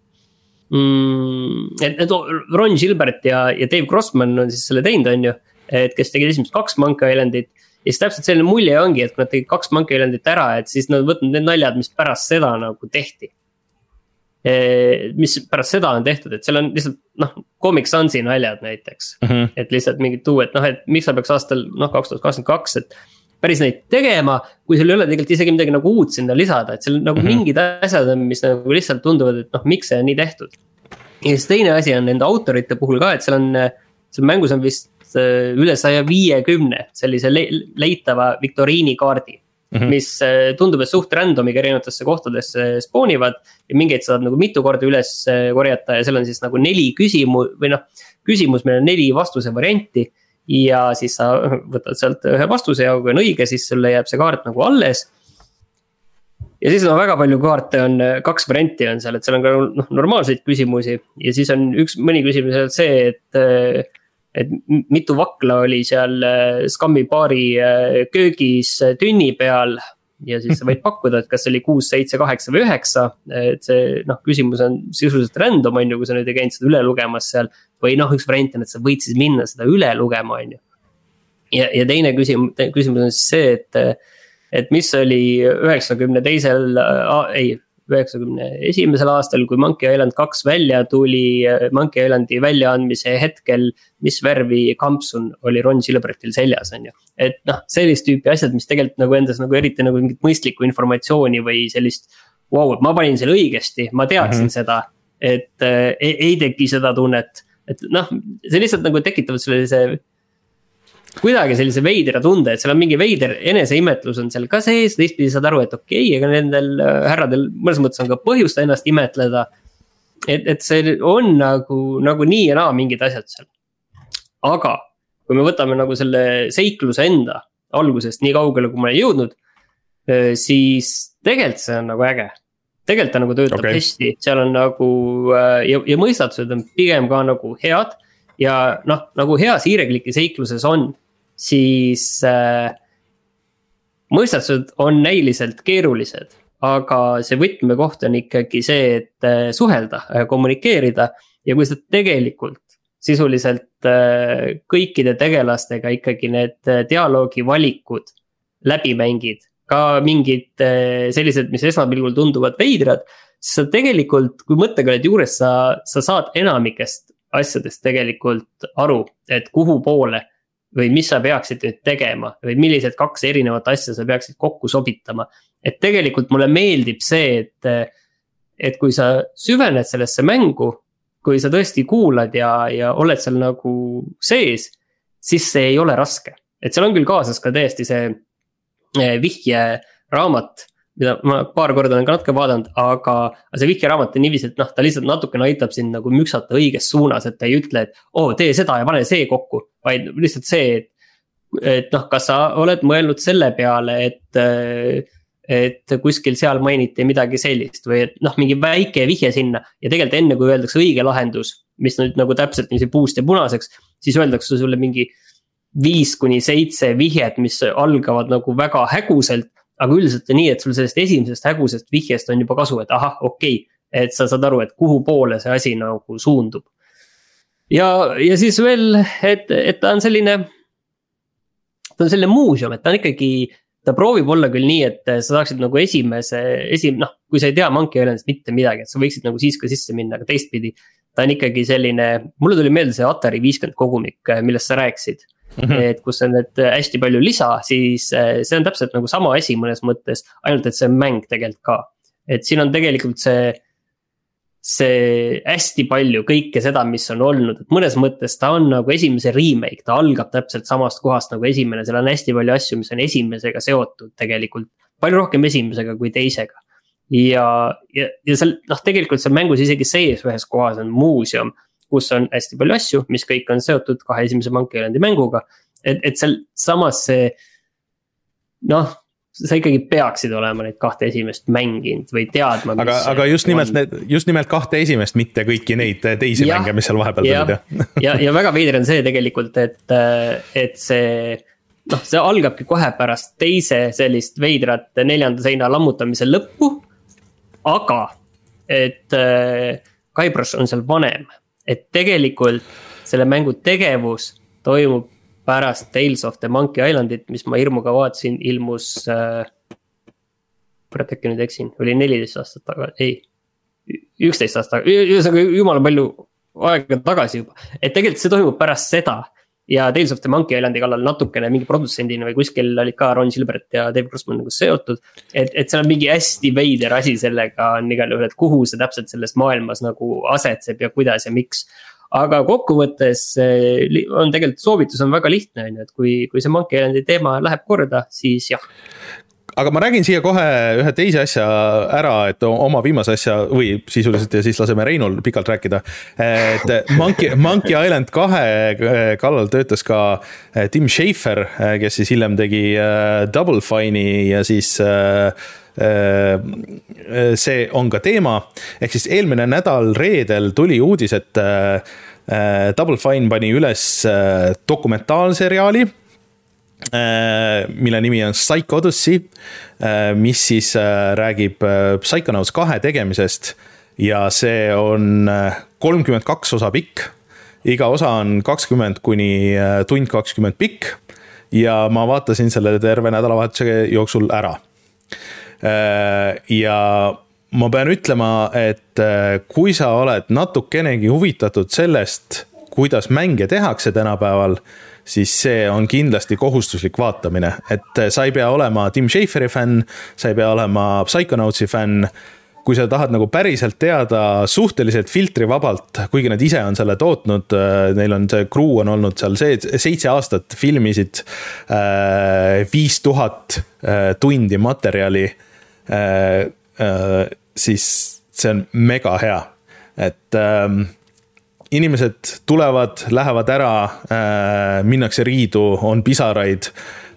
mm, et, et Ron Gilbert ja, ja Dave Grossman on siis selle teinud, on ju. Et kes tegid esimest kaks Monkey Islandit ja siis täpselt selline mulje ongi, et kui nad tegid kaks Monkey Islandit ära, et siis nad võtnud need naljad, mis pärast seda nagu tehti. Mis pärast seda on tehtud, et seal on lihtsalt noh, Comic Sansi naljad näiteks, mm-hmm. et lihtsalt mingid tuu, et noh, et miks sa peaks aastal noh, kaks tuhat kakskümmend kaks, et päris neid tegema, kui sul ei ole tegelikult isegi midagi nagu uut sinna lisada, et seal nagu mm-hmm. mingid asjad on, mis nagu lihtsalt tunduvad, et noh, miks see on nii tehtud. Ja siis teine asi on nende autorite puhul ka, et seal on, seal mängus on vist üle saja viiekümne sellise le- leitava viktoriini kaardi, mm-hmm. mis tundub, et suht randomiga erinevatesse kohtadesse spoonivad ja mingeid saad nagu mitu korda üles korjata ja seal on siis nagu neli küsimus või noh, küsimus, meil on neli vastuse varianti ja siis sa võtad sealt ühe vastuse ja kui on õige, siis sulle jääb see kaart nagu alles. Ja siis on väga palju kaarte, on kaks varianti on seal, et seal on ka noh, normaalseid küsimusi ja siis on üks mõni küsimus on see, et et mitu vakla oli seal Scummi baari köögis tünni peal ja siis sa võid pakkuda, et kas see oli kuus, seitse, kaheksa või üheksa, et see noh, küsimus on sisuliselt random, on ju, kui sa nüüd ei käinud seda üle lugemas seal või noh, üks variant on, et sa võid siis minna seda üle lugema, on ju. Ja, ja teine küsimus, küsimus on siis see, et, et mis oli üheksakümne teisel, ei, üheksakümne esimesel aastal, kui Monkey Island kaks välja tuli, Monkey Islandi väljaandmise hetkel, mis värvi kampsun oli Ron Gilbertil seljas, on ju. Et noh, sellist tüüpi asjad, mis tegelikult nagu endas nagu eriti nagu mingit mõistlikku informatsiooni või sellist, wow, et ma panin selle õigesti, ma teadsin mm-hmm. seda, et ei, ei teki seda tunnet, et noh, see lihtsalt nagu tekitavad sellise kuidagi sellise veidra tunde, et seal on mingi veider eneseimetlus on seal ka sees, teistpidi saad aru, et okei okay,, ega nendel härradel mõnes mõttes on ka põhjust ennast imetleda. Et, et see on nagu, nagu nii ja naa mingid asjad seal. Aga kui me võtame nagu selle seikluse enda algusest nii kaugele, kui ma olen jõudnud, siis tegelikult see on nagu äge. Tegelikult ta nagu töötab okay. hästi, seal on nagu ja, ja mõistatused on pigem ka nagu head ja noh, nagu heas hiirekliki seikluses on, siis äh, mõistatused on näiliselt keerulised, aga see võtmekoht on ikkagi see, et äh, suhelda, äh, kommunikeerida ja kui sa tegelikult sisuliselt äh, kõikide tegelastega ikkagi need äh, dialoogi valikud läbi mängid, ka mingid sellised, mis esmapilgul tunduvad veidrad, siis sa tegelikult, kui mõttega oled juures, sa, sa saad enamikest asjadest tegelikult aru, et kuhu poole või mis sa peaksid nüüd tegema või millised kaks erinevat asja sa peaksid kokku sobitama. Et tegelikult mulle meeldib see, et, et kui sa süvened sellesse mängu, kui sa tõesti kuulad ja, ja oled seal nagu sees, siis see ei ole raske. Et seal on küll kaasas ka täiesti see vihje raamat, mida ma paar korda olen ka natuke vaadanud, aga see vihje raamat on niiviisi, et noh, ta lihtsalt natukene aitab sind nagu müksata õiges suunas, et ta ei ütle, et oo, tee seda ja pane see kokku, vaid lihtsalt see, et, et noh, kas sa oled mõelnud selle peale, et, et kuskil seal mainiti midagi sellist või et noh, mingi väike vihje sinna ja tegelikult enne, kui öeldakse õige lahendus, mis nüüd nagu täpselt nii see puust ja punaseks, siis öeldakse sulle mingi viis kuni seitse vihjet, mis algavad nagu väga häguselt, aga üldiselt on nii, et sul sellest esimesest hägusest vihjest on juba kasu, et ahah, okei, okay, et sa saad aru, et kuhu poole see asi nagu suundub. Ja, ja siis veel, et, et ta on selline, ta on selline muuseum, et ta on ikkagi, ta proovib olla küll nii, et sa saaksid nagu esimese, esim, noh, kui sa ei tea Monkey Islandist mitte midagi, et sa võiksid nagu siis ka sisse minna, aga teistpidi, ta on ikkagi selline, mulle tuli meelde see Atari viiskümmend kogumik, millest sa rääkisid. Mm-hmm. Et kus on need hästi palju lisa, siis see on täpselt nagu sama asi mõnes mõttes, ainult et see on mäng tegelikult ka. Et siin on tegelikult see, see hästi palju kõike seda, mis on olnud, et mõnes mõttes ta on nagu esimese remake, ta algab täpselt samast kohast nagu esimene, seal on hästi palju asju, mis on esimesega seotud tegelikult, palju rohkem esimesega kui teisega. Ja, ja, ja seal, noh, tegelikult seal mängus isegi sees ühes kohas on muuseum, kus on hästi palju asju, mis kõik on seotud kahe esimese Monkey Islandi mänguga. Et, et seal samas see, noh, sa ikkagi peaksid olema neid kahte esimest mänginud või teadma. Aga, aga just, nimelt, need, just nimelt kahte esimest, mitte kõiki neid teisi ja, mänge, mis seal vahepeal ja, tulid. ja, ja väga veider on see tegelikult, et, et see, noh, see algabki kohe pärast teise sellist veidrat neljanda seina lammutamise lõppu, aga et Guybrush on seal vanem. Et tegelikult selle mängu tegevus toimub pärast Tales of the Monkey Islandit, mis ma hirmuga vaatasin, ilmus äh, pärast äkki nüüd eksin, oli neliteist aastat taga, ei, üksteist aastat taga, ühesõnaga jumala palju aega tagasi juba. Et tegelikult see toimub pärast seda ja Tales of the Monkey Islandi kallal natukene mingi produtsendina või kuskil olid ka Ron Silbert ja Dave Grossman nagu seotud, et, et seal on mingi hästi veider asi sellega on igal juhul, et kuhu see täpselt selles maailmas nagu asetseb ja kuidas ja miks. Aga kokkuvõttes on tegelikult soovitus on väga lihtne, et kui, kui see Monkey Islandi teema läheb korda, siis jah. Aga ma räägin siia kohe ühe teise asja ära, et oma viimase asja või sisuliselt ja siis laseme Reinul pikalt rääkida. Et Monkey, Monkey Island kahe kallal töötas ka Tim Schafer, kes siis hiljem tegi Double Fine'i ja siis see on ka teema. Ehk siis eelmine nädal reedel tuli uudis, et Double Fine pani üles dokumentaalseriaali, mille nimi on Psycho Odyssey, mis siis räägib Psychonauts kahe tegemisest ja see on kolmkümmend kaks osa pikk, iga osa on kakskümmend kuni tund kakskümmend pikk ja ma vaatasin selle terve nädalavahetuse jooksul ära. Ja ma pean ütlema, et kui sa oled natukenegi huvitatud sellest, kuidas mänge tehakse tänapäeval, siis see on kindlasti kohustuslik vaatamine, et sa ei pea olema Tim Schaferi fänn, sa ei pea olema Psychonautsi fänn, kui sa tahad nagu päriselt teada suhteliselt filtrivabalt, kuigi nad ise on selle tootnud, neil on see crew on olnud seal see, seitse aastat filmisid, viis tuhat tundi materjali, siis see on mega hea, et inimesed tulevad, lähevad ära, minnakse riidu, on pisaraid,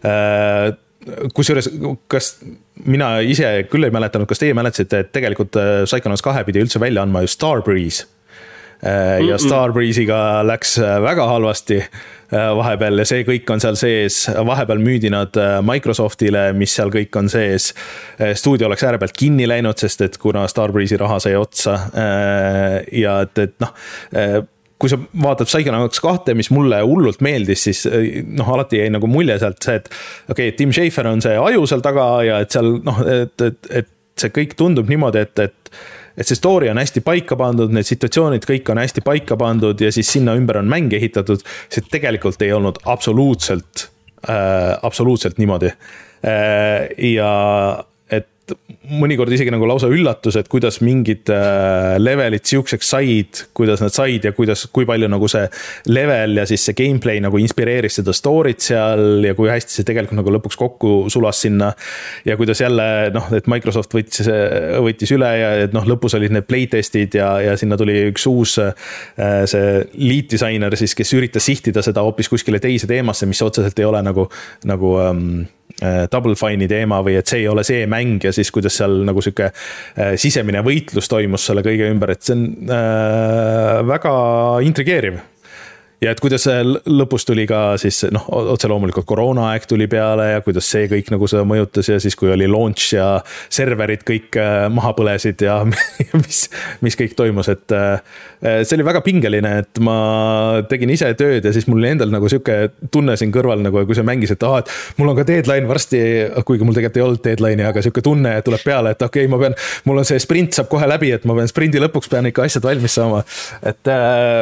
kusjuures, kas mina ise küll ei mäletanud, kas teie mäletasite, et tegelikult Psychonauts kahe pidi üldse välja andma ju Starbreeze ja Starbreeze'iga läks väga halvasti vahepeal ja see kõik on seal sees, vahepeal müüdi nad Microsoftile, mis seal kõik on sees. Stuudio oleks äärepealt kinni läinud, sest et kuna Starbreeze'i raha sai otsa ja et, et noh, kui sa vaatad Psychonauts kahte, mis mulle hullult meeldis, siis noh, alati jäi nagu mulje sealt see, et okei, okay, Tim Schafer on see aju seal taga ja et seal noh, et, et, et see kõik tundub niimoodi, et, et et see story on hästi paika pandud, need situatsioonid kõik on hästi paika pandud ja siis sinna ümber on mäng ehitatud, see tegelikult ei olnud absoluutselt äh, absoluutselt niimoodi äh, ja et mõnikord isegi nagu lausa üllatus, et kuidas mingid äh, levelid siukseks said, kuidas nad said ja kuidas, kui palju nagu see level ja siis see gameplay nagu inspireeris seda story't seal ja kui hästi see tegelikult nagu lõpuks kokku sulas sinna ja kuidas jälle noh, et Microsoft võttis, võttis üle ja et noh, lõpus olid need playtestid ja, ja sinna tuli üks uus äh, see lead designer siis, kes üritas sihtida seda hoopis kuskile teise teemasse, mis otseselt ei ole nagu, nagu ähm, Double Fine'i teema või et see ei ole see mäng ja siis kuidas seal nagu siuke sisemine võitlus toimus selle kõige ümber, et see on äh, väga intrigeeriv. Ja et kuidas lõpus tuli ka siis, noh, otse loomulikult koroona aeg tuli peale ja kuidas see kõik nagu seda mõjutas ja siis kui oli launch ja serverid kõik maha põlesid ja mis, mis kõik toimus, et see oli väga pingeline, et ma tegin ise tööd ja siis mul endal nagu siuke tunne siin kõrval, nagu kui sa mängis, et ah, et mul on ka deadline varsti, kuigi mul tegelikult ei olnud deadline'i, aga siuke tunne tuleb peale, et okei, okay, ma pean, mul on see sprint saab kohe läbi, et ma pean sprindi lõpuks pean ikka asjad valmis saama, et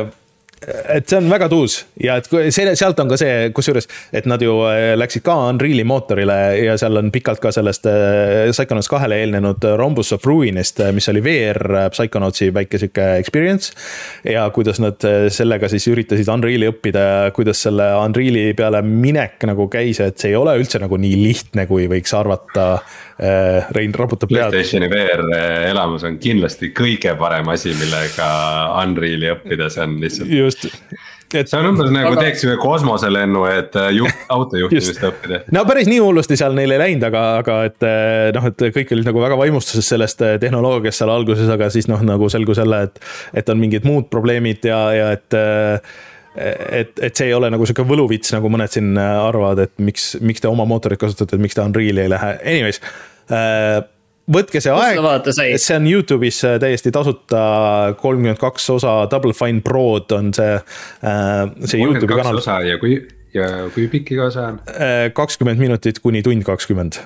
et see on väga tuus ja et sealt on ka see, kusjuures, et nad ju läksid ka Unreal'i mootorile ja seal on pikalt ka sellest Psychonauts kahele eelnenud Rhombus of Ruinist, mis oli V R Psychonautsi väike siuke experience ja kuidas nad sellega siis üritasid Unreal'i õppida ja kuidas selle Unreal'i peale minek nagu käis, et see ei ole üldse nagu nii lihtne, kui võiks arvata. Rein raputab pead. PlayStationi V R elamus on kindlasti kõige parem asi, millega Unreal'i õppida, see on lihtsalt just, et... see on umbes nagu aga... teeks ühe kosmoselennu, et juht, autojuhtimist õppida. No päris nii hullusti seal neil ei läinud, aga, aga et noh, et kõik olid nagu väga vaimustuses sellest tehnoloogiast seal alguses, aga siis noh, nagu selgus jälle, et, et on mingid muud probleemid ja, ja et et, et see ei ole nagu siuke võluvits, nagu mõned siin arvavad, et miks, miks te oma mootorit kasutate, et miks te Unreal'i ei lähe. Anyways, võtke see aeg, see on YouTube'is täiesti tasuta, kolmkümmend kaks osa, Double Fine Prod on see, see YouTube'i kanal. Osa ja kui, ja kui pikk iga osa on? kakskümmend minutit kuni tund kakskümmend.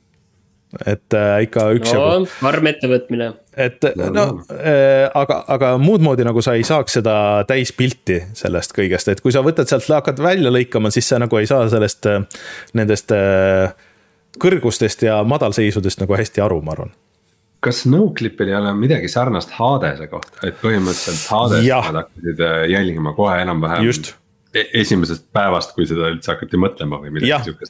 Et äh, ikka üks no, jagu. Varm ettevõtmine. Et no, no äh, aga, aga muud moodi nagu sa ei saaks seda täispilti sellest kõigest, et kui sa võtad sealt hakkad välja lõikama, siis sa nagu ei saa sellest nendest äh, kõrgustest ja madalseisudest nagu hästi aru, ma arvan. Kas Noclipil ei ole midagi sarnast Hadese kohta, et põhimõtteliselt Hades nad hakkasid jälgima kohe enam-vähem just esimesest päevast, kui seda üldse hakati mõtlema või midagi siukest.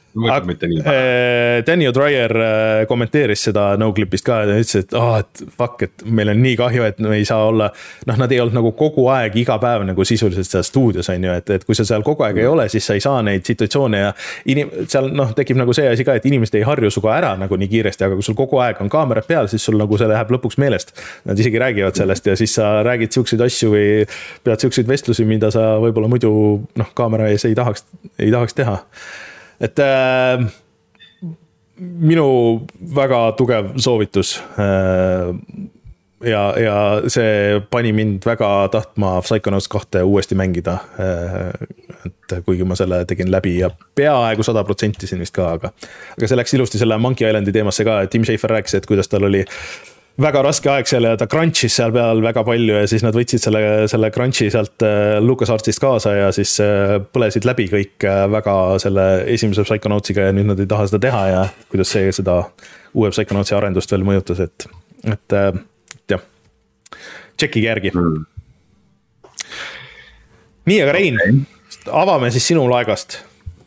Danny O'Dwyer kommenteeris seda Noclipist ka ja ütles, et, oh, et fuck, et meil on nii kahju, et me ei saa olla, noh, nad ei olnud nagu kogu aeg iga päev nagu sisuliselt seal stuudios on ju, et, et kui sa seal kogu aeg ei ole, siis sa ei saa neid situatsioone ja inim, seal noh, tekib nagu see asi ka, et inimesed ei harju suga ära nagu nii kiiresti, aga kui sul kogu aeg on kaamerad peal, siis sul nagu see läheb lõpuks meelest. Nad isegi räägivad sellest ja siis sa räägid siukseid asju või pead siukseid vestlusi, mida sa võib-olla muidu noh, kaamera ees ei tahaks, ei tahaks teha. Et äh, minu väga tugev soovitus äh, ja, ja see pani mind väga tahtma Psychonauts kahte uuesti mängida. Äh, et kuigi ma selle tegin läbi ja peaaegu sada protsenti siin vist ka, aga, aga see läks ilusti selle Monkey Islandi teemasse ka, et Tim Schafer rääkis, et kuidas tal oli väga raske aeg seal ja ta crunch'is seal peal väga palju ja siis nad võtsid selle, selle crunch'i sealt LucasArtsist kaasa ja siis põlesid läbi kõik väga selle esimese Psychonautsiga ja nüüd nad ei taha seda teha ja kuidas see seda uue Psychonautsi arendust veel mõjutas, et, et tšekkige järgi mm.. nii, aga Rein okay., avame siis sinu laegast.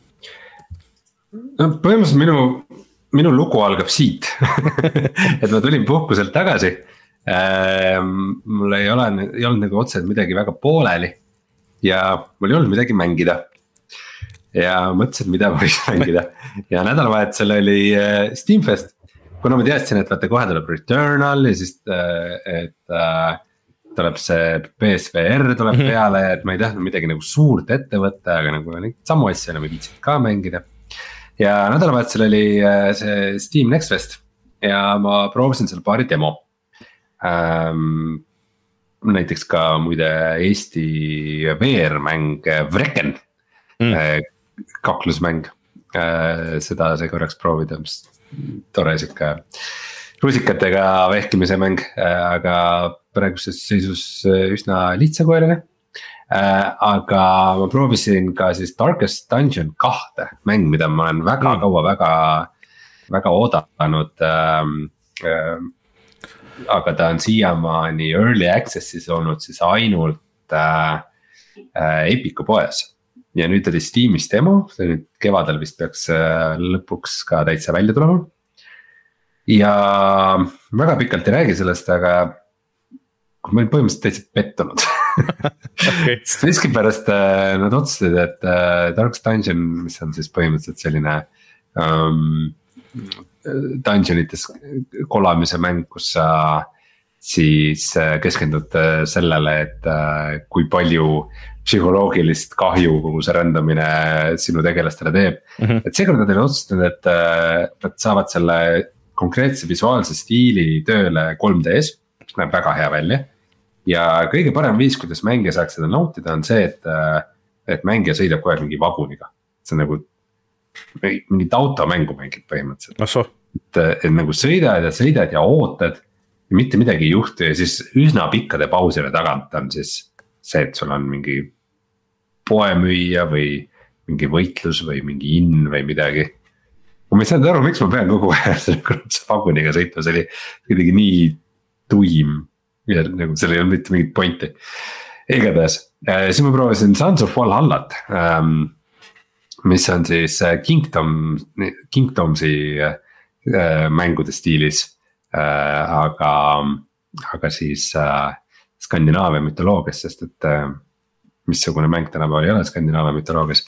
No põhimõtteliselt minu, minu lugu algab siit et ma tulin puhkuselt tagasi. Mul ei ole, ei olnud nagu otseselt midagi väga pooleli. Ja mul ei olnud midagi mängida. Ja mõtlesin, mida võiks mängida. Ja nädalavahetusel oli Steamfest. Kuna ma teadsin, et vaata kohe tuleb Returnal ja siis et tuleb see P S V R tuleb mm-hmm. peale. Et ma ei tahtnud midagi nagu suurt ette võtta, aga nagu samu asja enam ei viitsid ka mängida. Ja nädalavahetusel oli see Steam Next Fest ja ma proovisin seal paari demo. Ähm, näiteks ka muide Eesti V R-mäng Wrecken mm. kaklusmäng. Seda sai korraks proovida, mis tore siuke rusikatega vehkimise mäng, aga praeguses seisus üsna lihtsakoeline. Aga ma proovisin ka siis Darkest Dungeon kahte mäng, mida ma olen väga mm. kaua väga, väga oodanud. Aga ta on siiamaani early access'is olnud siis ainult äh, Epiku poes. Ja nüüd oli Steamis demo, see nüüd kevadel vist peaks äh, lõpuks ka täitsa välja tulema. Ja väga pikalt ei räägi sellest, aga ma olin põhimõtteliselt täitsa pettunud okay. Miski pärast äh, nad otsustasid, et äh, Darkest Dungeon, mis on siis põhimõtteliselt selline um, dungeonites kolamise mäng, kus sa siis keskendud sellele, et kui palju psühholoogilist kahju kogu see rändamine sinu tegelastele teeb mm-hmm. et seekord nad oli otsustanud, et nad saavad selle konkreetse visuaalse stiili tööle kolm D-s, näeb väga hea välja. Ja kõige parem viis, kuidas mängija saaks seda nautida, on see, et, et mängija sõidab kohe mingi vaguniga. See on nagu mingit automängu mängid põhimõtteliselt. Et, et nagu sõidad ja sõidad ja ootad ja mitte midagi ei juhtu ja siis üsna pikkade pausile tagant on siis see, et sul on mingi poemüüja või mingi võitlus või mingi inn või midagi. Ma ei saanud aru, miks ma pean kogu aeg selle vaguniga sõitma, see oli kuidagi nii tuim ja nagu seal ei olnud mitte mingit pointi. Igatahes, siis ma proovisin Sons of Valhallat, mis on siis Kingdom, Kingdomsi mängude stiilis, aga, aga siis Skandinaavia mütoloogias, sest et missugune mäng tänapäeval ei ole Skandinaavia mütoloogias.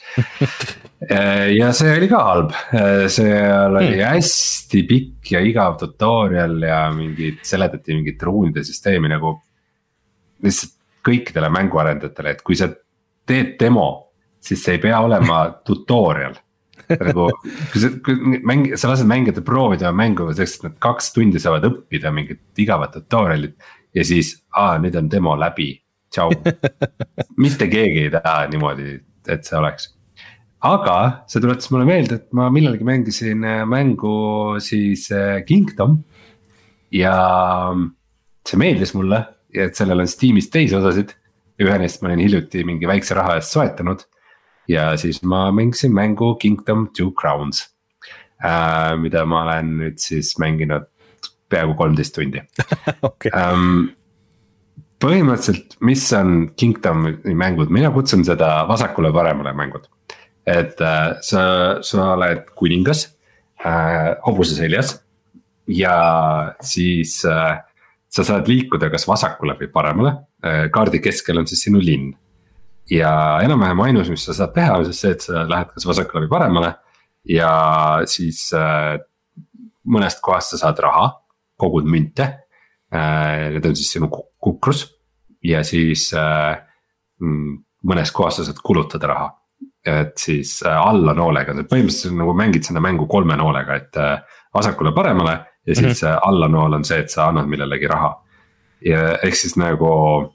Ja see oli ka halb, seal oli hästi pikk ja igav tutorial ja mingid, seletati mingit ruunide süsteemi nagu lihtsalt kõikidele mänguarendajatele, et kui sa teed demo, siis see ei pea olema tutorial. Nagu, kui sa, kui mäng, sa lased mängida proovida mängu, selleks, et nad kaks tundi saavad õppida mingit igavat tutorialit ja siis, aa, nüüd on demo läbi, tšau. Mitte keegi ei taha niimoodi, et see oleks. Aga see tuletas mulle meelde, et ma millalgi mängisin mängu siis Kingdom ja see meeldis mulle ja et sellel on Steamis teisi osasid. Ühe neist ma olin hiljuti mingi väikse raha eest soetanud ja siis ma mängisin mängu Kingdom Two Crowns, äh, mida ma olen nüüd siis mänginud peaaegu kolmteist tundi. Okay. Um, põhimõtteliselt, mis on Kingdomi mängud, mina kutsun seda vasakule paremale mängud. Et äh, sa, sa oled kuningas äh, hobuse seljas ja siis äh, sa saad liikuda kas vasakule või paremale, äh, kaardi keskel on siis sinu linn. Ja enam-vähem ainus, mis sa saad teha, on siis see, et sa lähed kas vasakule või paremale ja siis äh, mõnest kohast sa saad raha, kogud münte, äh, need on siis sinu kukrus ja siis äh, mõnes kohas sa saad kulutada raha. Et siis äh, alla noolega, põhimõtteliselt nagu mängid seda mängu kolme noolega, et äh, vasakule paremale ja siis mm-hmm. äh, alla nool on see, et sa annad millelegi raha. Ja ehk siis nagu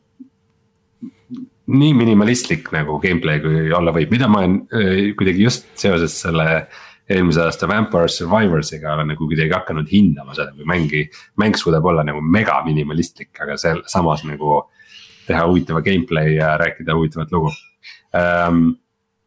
nii minimalistlik nagu gameplay kui olla võib, mida ma olen äh, kuidagi just seoses selle eelmise aasta Vampire Survivorsiga olen nagu kuidagi hakanud hindama seda, kui mängi, mäng suudab olla nagu mega minimalistlik, aga see samas nagu teha huvitava gameplay ja rääkida huvitavat lugu. Um,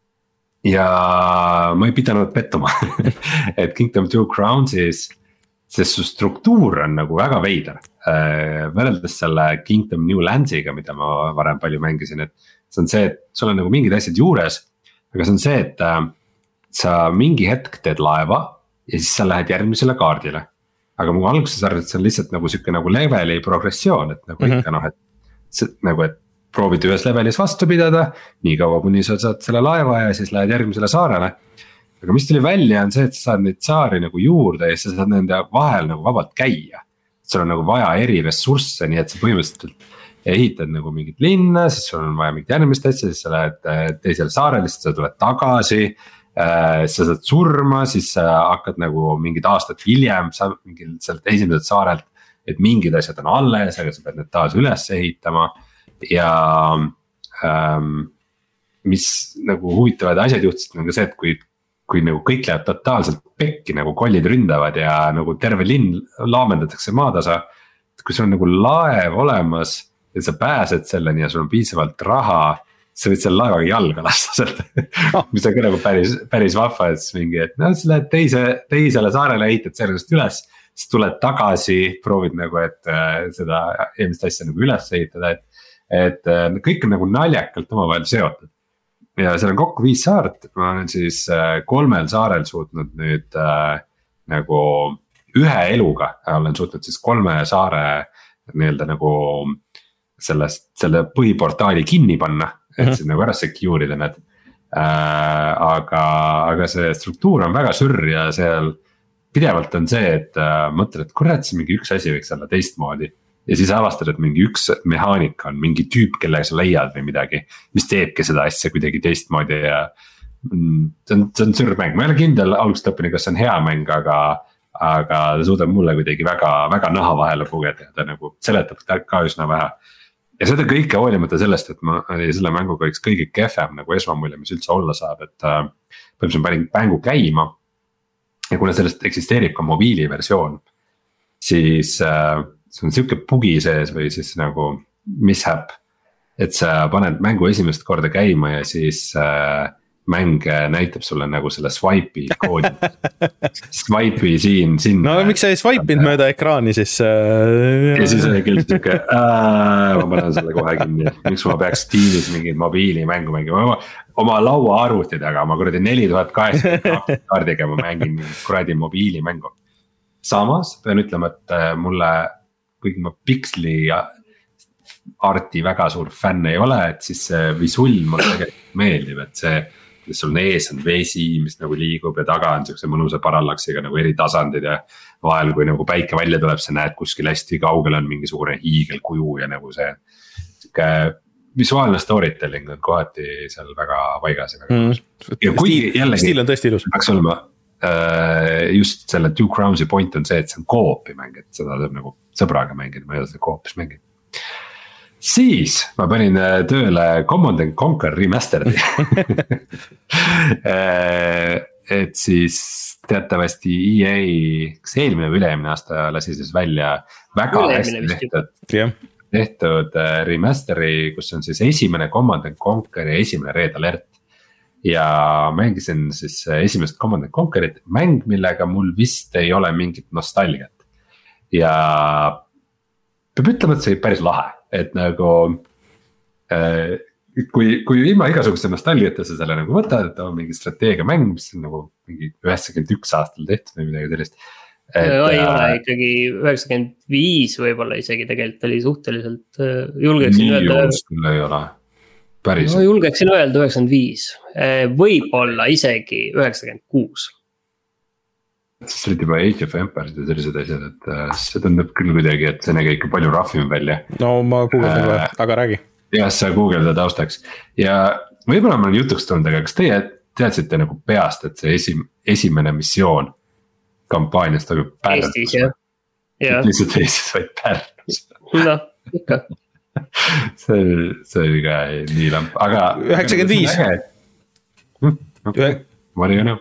ja ma ei pidanud pettuma et Kingdom Two Crownsis sest su struktuur on nagu väga veider äh,. võrreldes selle Kingdom New Lands'iga, mida ma varem palju mängisin, et see on see, et sul on nagu mingid asjad juures. aga see on see, et äh, sa mingi hetk teed laeva ja siis sa lähed järgmisele kaardile. aga mu alguses arvasin, et see on lihtsalt nagu siuke nagu leveli progressioon, et nagu mm -hmm. ikka noh, et see, nagu, et proovid ühes levelis vastu pidada, nii kaua kuni sa saad selle laeva ja siis lähed järgmisele saarele. aga mis tuli välja on see, et sa saad neid saari nagu juurde ja sa saad nende vahel nagu vabalt käia. sul on nagu vaja eri ressursse, nii et sa põhimõtteliselt ehitad nagu mingit linna, siis sul on vaja mingit järgmist asja, siis sa lähed teisele saarele, siis sa tuled tagasi. Sa saad surma, siis sa hakkad nagu mingid aastad hiljem, sa mingil sealt esimeselt saarelt, et mingid asjad on alles, aga sa pead need taas üles ehitama. ja ähm, mis nagu huvitavad asjad juhtusid on ka see, et kui kui nagu kõik läheb totaalselt pekki, nagu kollid ründavad ja nagu terve linn laamendatakse maatasa. kui sul on nagu laev olemas ja sa pääsed selleni ja sul on piisavalt raha, sa võid selle laevaga jalga lasta sealt oh. mis on ka nagu päris, päris vahva, et siis mingi, et noh, sa lähed teise, teisele saarele, ehitad sellest üles, siis tuled tagasi, proovid nagu, et äh, seda eelmist asja nagu üles ehitada, et, et äh, kõik on nagu naljakalt omavahel seotud. ja seal on kokku viis saart, ma olen siis äh, kolmel saarel suutnud nüüd äh, nagu ühe eluga, olen suutnud siis kolme saare nii-öelda nagu sellest, selle põhiportaali kinni panna, et siis nagu ära secure ida need äh,. aga, aga see struktuur on väga sürr ja seal pidevalt on see, et äh, mõtled, et kurat, see mingi üks asi võiks olla teistmoodi. ja siis avastad, et mingi üks mehaanika on mingi tüüp, kellega sa leiad või midagi, mis teebki seda asja kuidagi teistmoodi ja mm, see on, see on sürr mäng, ma ei ole kindel algusest lõpuni, kas see on hea mäng, aga aga ta suudab mulle kuidagi väga, väga naha vahele pugeda ja ta nagu seletab ka üsna vähe. ja seda kõike hoolimata sellest, et ma oli selle mänguga üks kõige kehvem nagu esmamulje, mis üldse olla saab, et äh, põhimõtteliselt panin mängu käima. ja kuna sellest eksisteerib ka mobiiliversioon, siis äh, see on siuke bugi sees või siis nagu mishap, et sa paned mängu esimest korda käima ja siis äh, mäng näitab sulle nagu selle swipe'i koodi. Swipe'i siin, siin. no miks sa ei swipe'inud mööda ekraani siis äh...? ja siis oli küll siuke, ma panen selle kohe kinni, miks ma peaks Steamis mingit mobiilimängu mängima. Oma laua arvuti taga, ma kuradi neli tuhat kaheksakümmend kaardiga ma mängin kuradi mobiilimängu. Samas pean ütlema, et mulle, kuigi ma Pixli arti väga suur fänn ei ole, et siis see visull mulle tegelikult meeldib, et see, mis sul ees on vesi, mis nagu liigub ja taga on siukse mõnusa parallaksiga nagu eri tasandid ja vahel, kui nagu päike välja tuleb, sa näed kuskil hästi kaugel on mingisugune hiigelkuju ja nagu see siuke visuaalne storytelling on kohati seal väga paigas ja väga mm. ja kui jällegi stiil on tõesti ilus, peaks olema äh, just selle Two Crowns'i point on see, et see on co-op'i mäng, et seda saab nagu sõbraga mängida, ma ei ole seda co-op'is mängida. Siis ma panin tööle Command and Conquer Remastered'i et siis teatavasti E A, kas eelmine või üle-eelmine aasta lasi siis välja väga hästi tehtud, yeah. tehtud remaster'i, kus on siis esimene Command and Conquer ja esimene Red Alert. Ja mängisin siis esimest Command and Conquer'it, mäng, millega mul vist ei ole mingit nostalgiat. Ja peab ütlema, et see oli päris lahe. Et nagu äh, kui, kui ilma igasuguste nostalgiata sa selle nagu võtad, et on mingi strateegia mäng, mis on nagu mingi üheksakümmend üks aastal tehtud või midagi sellist. Et, ei ole äh, ikkagi üheksakümmend viis võib-olla isegi tegelikult oli suhteliselt äh, julgeksin nii öelda. Nii küll ei ole, päris. No, julgeksin öelda üheksakümmend viis, võib-olla isegi üheksakümmend kuus. See olid juba Age of Empires ja sellised asjad, et see tundub küll kuidagi, et see nägi ikka palju rahvim välja. No ma guugeldan kohe, aga räägi. Jah, sa guugelda taustaks. Ja võib-olla ma olen jutuks tulnud, aga kas teie teadsite nagu peast, et see esim, esimene missioon kampaanias toimub Pärnus? Eestis, jah. Ja. Lihtsalt Eestis, vaid Pärnus. No, ikka. see, see oli ka nii lamp, aga üheksakümmend viis hm, okay. What do you know?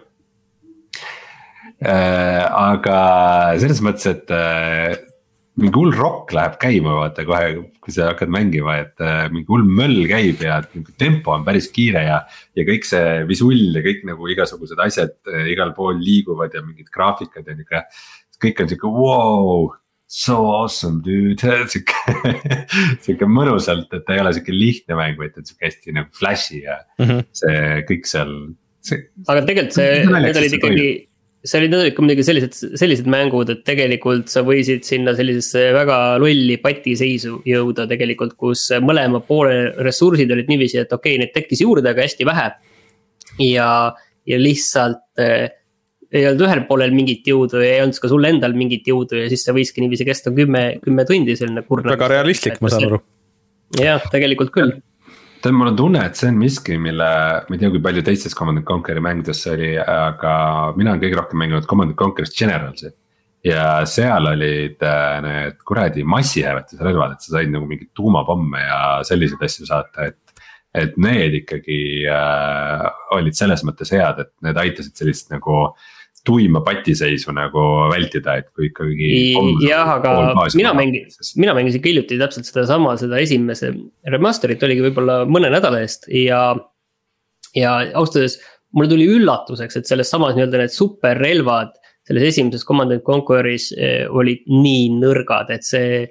Äh, aga selles mõttes, et äh, mingi hull rock läheb käima, vaata kohe, kui sa hakkad mängima, et äh, mingi hull möll käib ja tempo on päris kiire ja, ja kõik see visull ja kõik nagu igasugused asjad äh, igal pool liiguvad ja mingid graafikad ja niisugune kõik on siuke wow, so awesome dude, siuke, siuke mõnusalt, et ei ole siuke lihtne mäng, vaid et siuke hästi nagu flashy ja mm -hmm. see kõik seal. aga tegelikult see, need olid ikkagi, see olid need olid ka muidugi sellised, sellised mängud, et tegelikult sa võisid sinna sellisesse väga lolli patiseisu jõuda tegelikult, kus mõlema poole ressursid olid niiviisi, et okei okay,, need tekkis juurde, aga hästi vähe. ja, ja lihtsalt ei olnud ühel poolel mingit jõudu ja ei olnud ka sul endal mingit jõudu ja siis see võiski niiviisi kesta kümme, kümme tundi selline kurna. väga realistlik, ma saan aru. jah, tegelikult küll. tead, mul on tunne, et see on miski, mille, ma ei tea, kui palju teistes Command and Conquer'i mängudes oli, aga mina olen kõige rohkem mänginud Command and Conquer'ist Generalsi. ja seal olid need kuradi massihääletusrelvad, et sa said nagu mingid tuumapomme ja selliseid asju saata, et et need ikkagi äh, olid selles mõttes head, et need aitasid sellist nagu tuima patiseisu nagu vältida, et kui ikkagi. jah, aga mina mängin, mina mängisin hiljuti täpselt seda sama, seda esimese remasterit oligi võib-olla mõne nädala eest ja. ja austades, mulle tuli üllatuseks, et selles samas nii-öelda need superrelvad selles esimeses Command and Conquer'is eh, olid nii nõrgad, et see.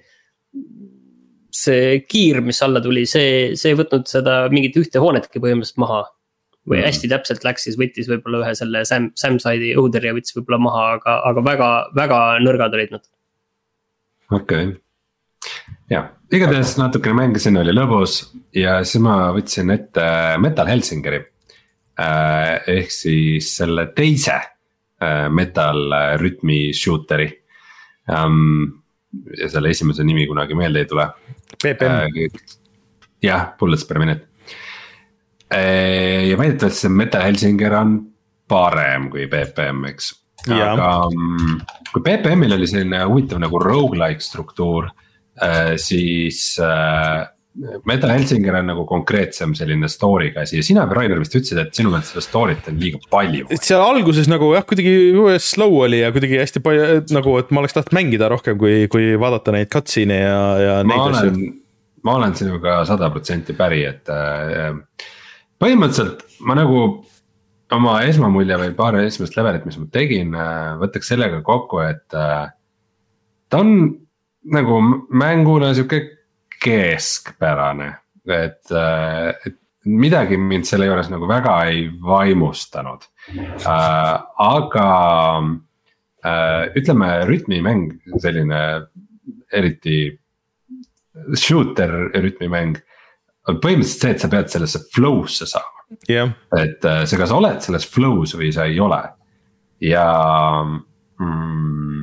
see kiir, mis alla tuli, see, see võtnud seda mingit ühte hoonetki põhimõtteliselt maha. Või mm. hästi täpselt läks, siis võttis võib-olla ühe selle Sam, Samside'i õuderja võttis võib-olla maha, aga, aga väga, väga nõrgad olid nad. Okei okay. Ja, igatahes natukene mängisin, oli lõbus ja siis ma võtsin ette Metal Helsingeri. Ehk siis selle teise metal rütmi shooteri. Ja selle esimese nimi kunagi meelde ei tule. P P M. jah, Bullets per minute. Ja väidetavalt see Metal Helsinger on parem kui P P M, eks. Aga kui P P M-il oli selline huvitav nagu roguelike struktuur, siis Metal Helsinger on nagu konkreetsem selline story'ga asi ja sina, Rainer, vist ütlesid, et sinu meelest seda story't on liiga palju. Seal alguses nagu jah, kuidagi slow oli ja kuidagi hästi palju nagu, et ma oleks tahtnud mängida rohkem, kui, kui vaadata neid cutscene'e ja, ja neid ma olen, ma olen sinuga sada protsenti päri, et äh, põhimõtteliselt ma nagu oma esmamulje või paar esimest levelit, mis ma tegin, äh, võtaks sellega kokku, et äh, ta on nagu mänguna siuke keskpärane, et, et midagi mind selle juures nagu väga ei vaimustanud äh,. aga äh, ütleme, rütmimäng, selline eriti shooter rütmimäng on põhimõtteliselt see, et sa pead sellesse flow'sse saama yeah.. et sa kas oled selles flow's või sa ei ole ja mm,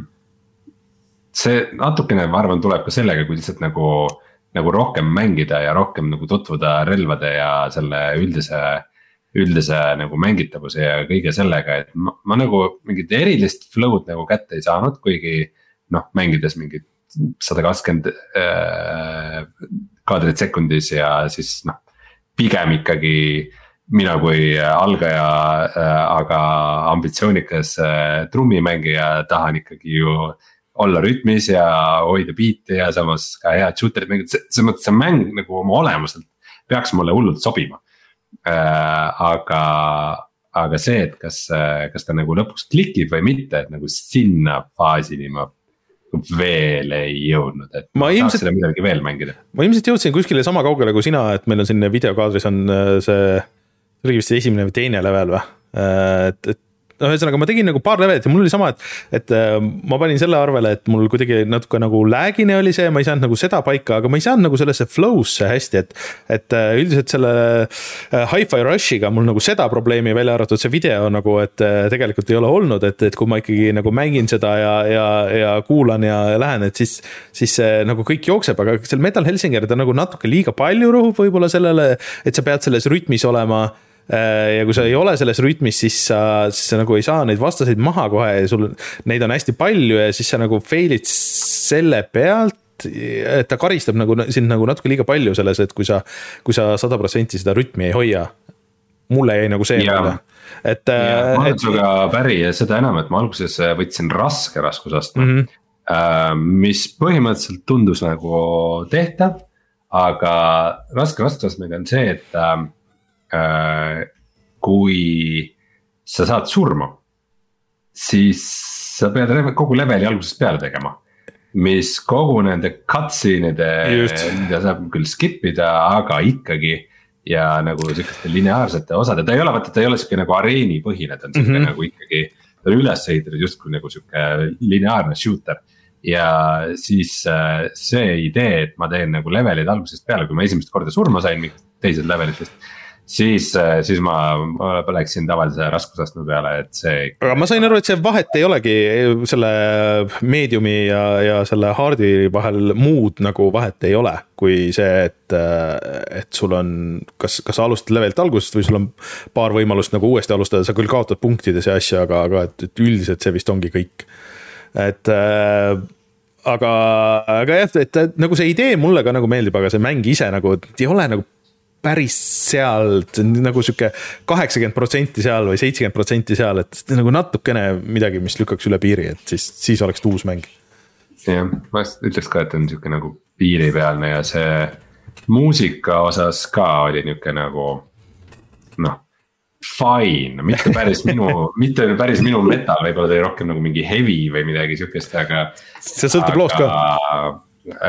see natukene, ma arvan, tuleb ka sellega, kui lihtsalt nagu nagu rohkem mängida ja rohkem nagu tutvuda relvade ja selle üldise, üldise nagu mängitavuse ja kõige sellega, et ma, ma nagu mingit erilist flow'd nagu kätte ei saanud, kuigi noh, mängides mingit sada kakskümmend äh, kaadrit sekundis ja siis noh, pigem ikkagi mina kui algaja äh,, aga ambitsioonikas äh, trummimängija tahan ikkagi ju olla rütmis ja hoida biiti ja samas ka head shooterid mängida, see mõttes see mäng nagu oma olemuselt peaks mulle hullult sobima äh,. aga, aga see, et kas, kas ta nagu lõpuks klikib või mitte, et nagu sinna faasini ma veel ei jõudnud, et ma, ma ilmselt, tahaks seda midagi veel mängida. Ma ilmselt jõudsin kuskile sama kaugele kui sina, et meil on siin videokaadris on see, see oli vist esimene või teine level või, et, et no ühesõnaga ma tegin nagu paar levelit ja mul oli sama, et, et ma panin selle arvele, et mul kuidagi natuke nagu lagine oli see, ma ei saanud nagu seda paika, aga ma ei saanud nagu sellesse flow'sse hästi, et, et üldiselt selle Hi-Fi Rushiga mul nagu seda probleemi välja arvatud see video nagu, et tegelikult ei ole olnud, et, et kui ma ikkagi nagu mängin seda ja, ja, ja kuulan ja lähen, et siis, siis nagu kõik jookseb, aga seal Metal Helsinger ta nagu natuke liiga palju rõhub võib-olla sellele, et sa pead selles rütmis olema. Ja kui sa ei ole selles rütmis, siis sa, siis sa nagu ei saa neid vastaseid maha kohe ja sul neid on hästi palju ja siis sa nagu fail'id selle pealt, et ta karistab nagu sind nagu natuke liiga palju selles, et kui sa, kui sa sada protsenti seda rütmi ei hoia. Mulle jäi nagu see mulle. Et, ja, ma olen et... suga päri ja seda enam, et ma alguses võtsin raske raskusastme, mm -hmm. mis põhimõtteliselt tundus nagu tehtav, aga raske raskusastmega on see, et kui sa saad surma, siis sa pead kogu leveli algusest peale tegema. Mis kogu nende cutscene'ide, mida saab küll skip ida, aga ikkagi. Ja nagu sihukeste lineaarsete osade, ta ei ole, vaata, ta ei ole sihuke nagu areeni põhine, ta on sihuke mm -hmm. nagu ikkagi, ta on üles ehitatud justkui nagu sihuke lineaarne shooter. Ja siis see idee, et ma teen nagu levelid algusest peale, kui ma esimest korda surma sain teised levelitest. Siis, siis ma, ma läksin tavalise raskusastme peale, et see. Aga ma sain aru, et see vahet ei olegi selle mediumi ja, ja selle hardi vahel muud nagu vahet ei ole. Kui see, et, et sul on, kas, kas sa alustad levelilt algusest või sul on paar võimalust nagu uuesti alustada, sa küll kaotad punktides ja asja, aga, aga et, et üldiselt see vist ongi kõik. Et aga, aga jah, et, et nagu see idee mulle ka nagu meeldib, aga see mäng ise nagu ei ole nagu päris seal, nagu siuke kaheksakümmend protsenti seal või seitsekümmend protsenti seal, et nagu natukene midagi, mis lükkaks üle piiri, et siis, siis oleks uus mäng. Jah, ma ütleks ka, et on siuke nagu piiripealne ja see muusika osas ka oli niuke nagu noh, fine, mitte päris minu, mitte päris minu metal, võib-olla ta oli rohkem nagu mingi heavy või midagi siukest, aga see sõltub loost ka.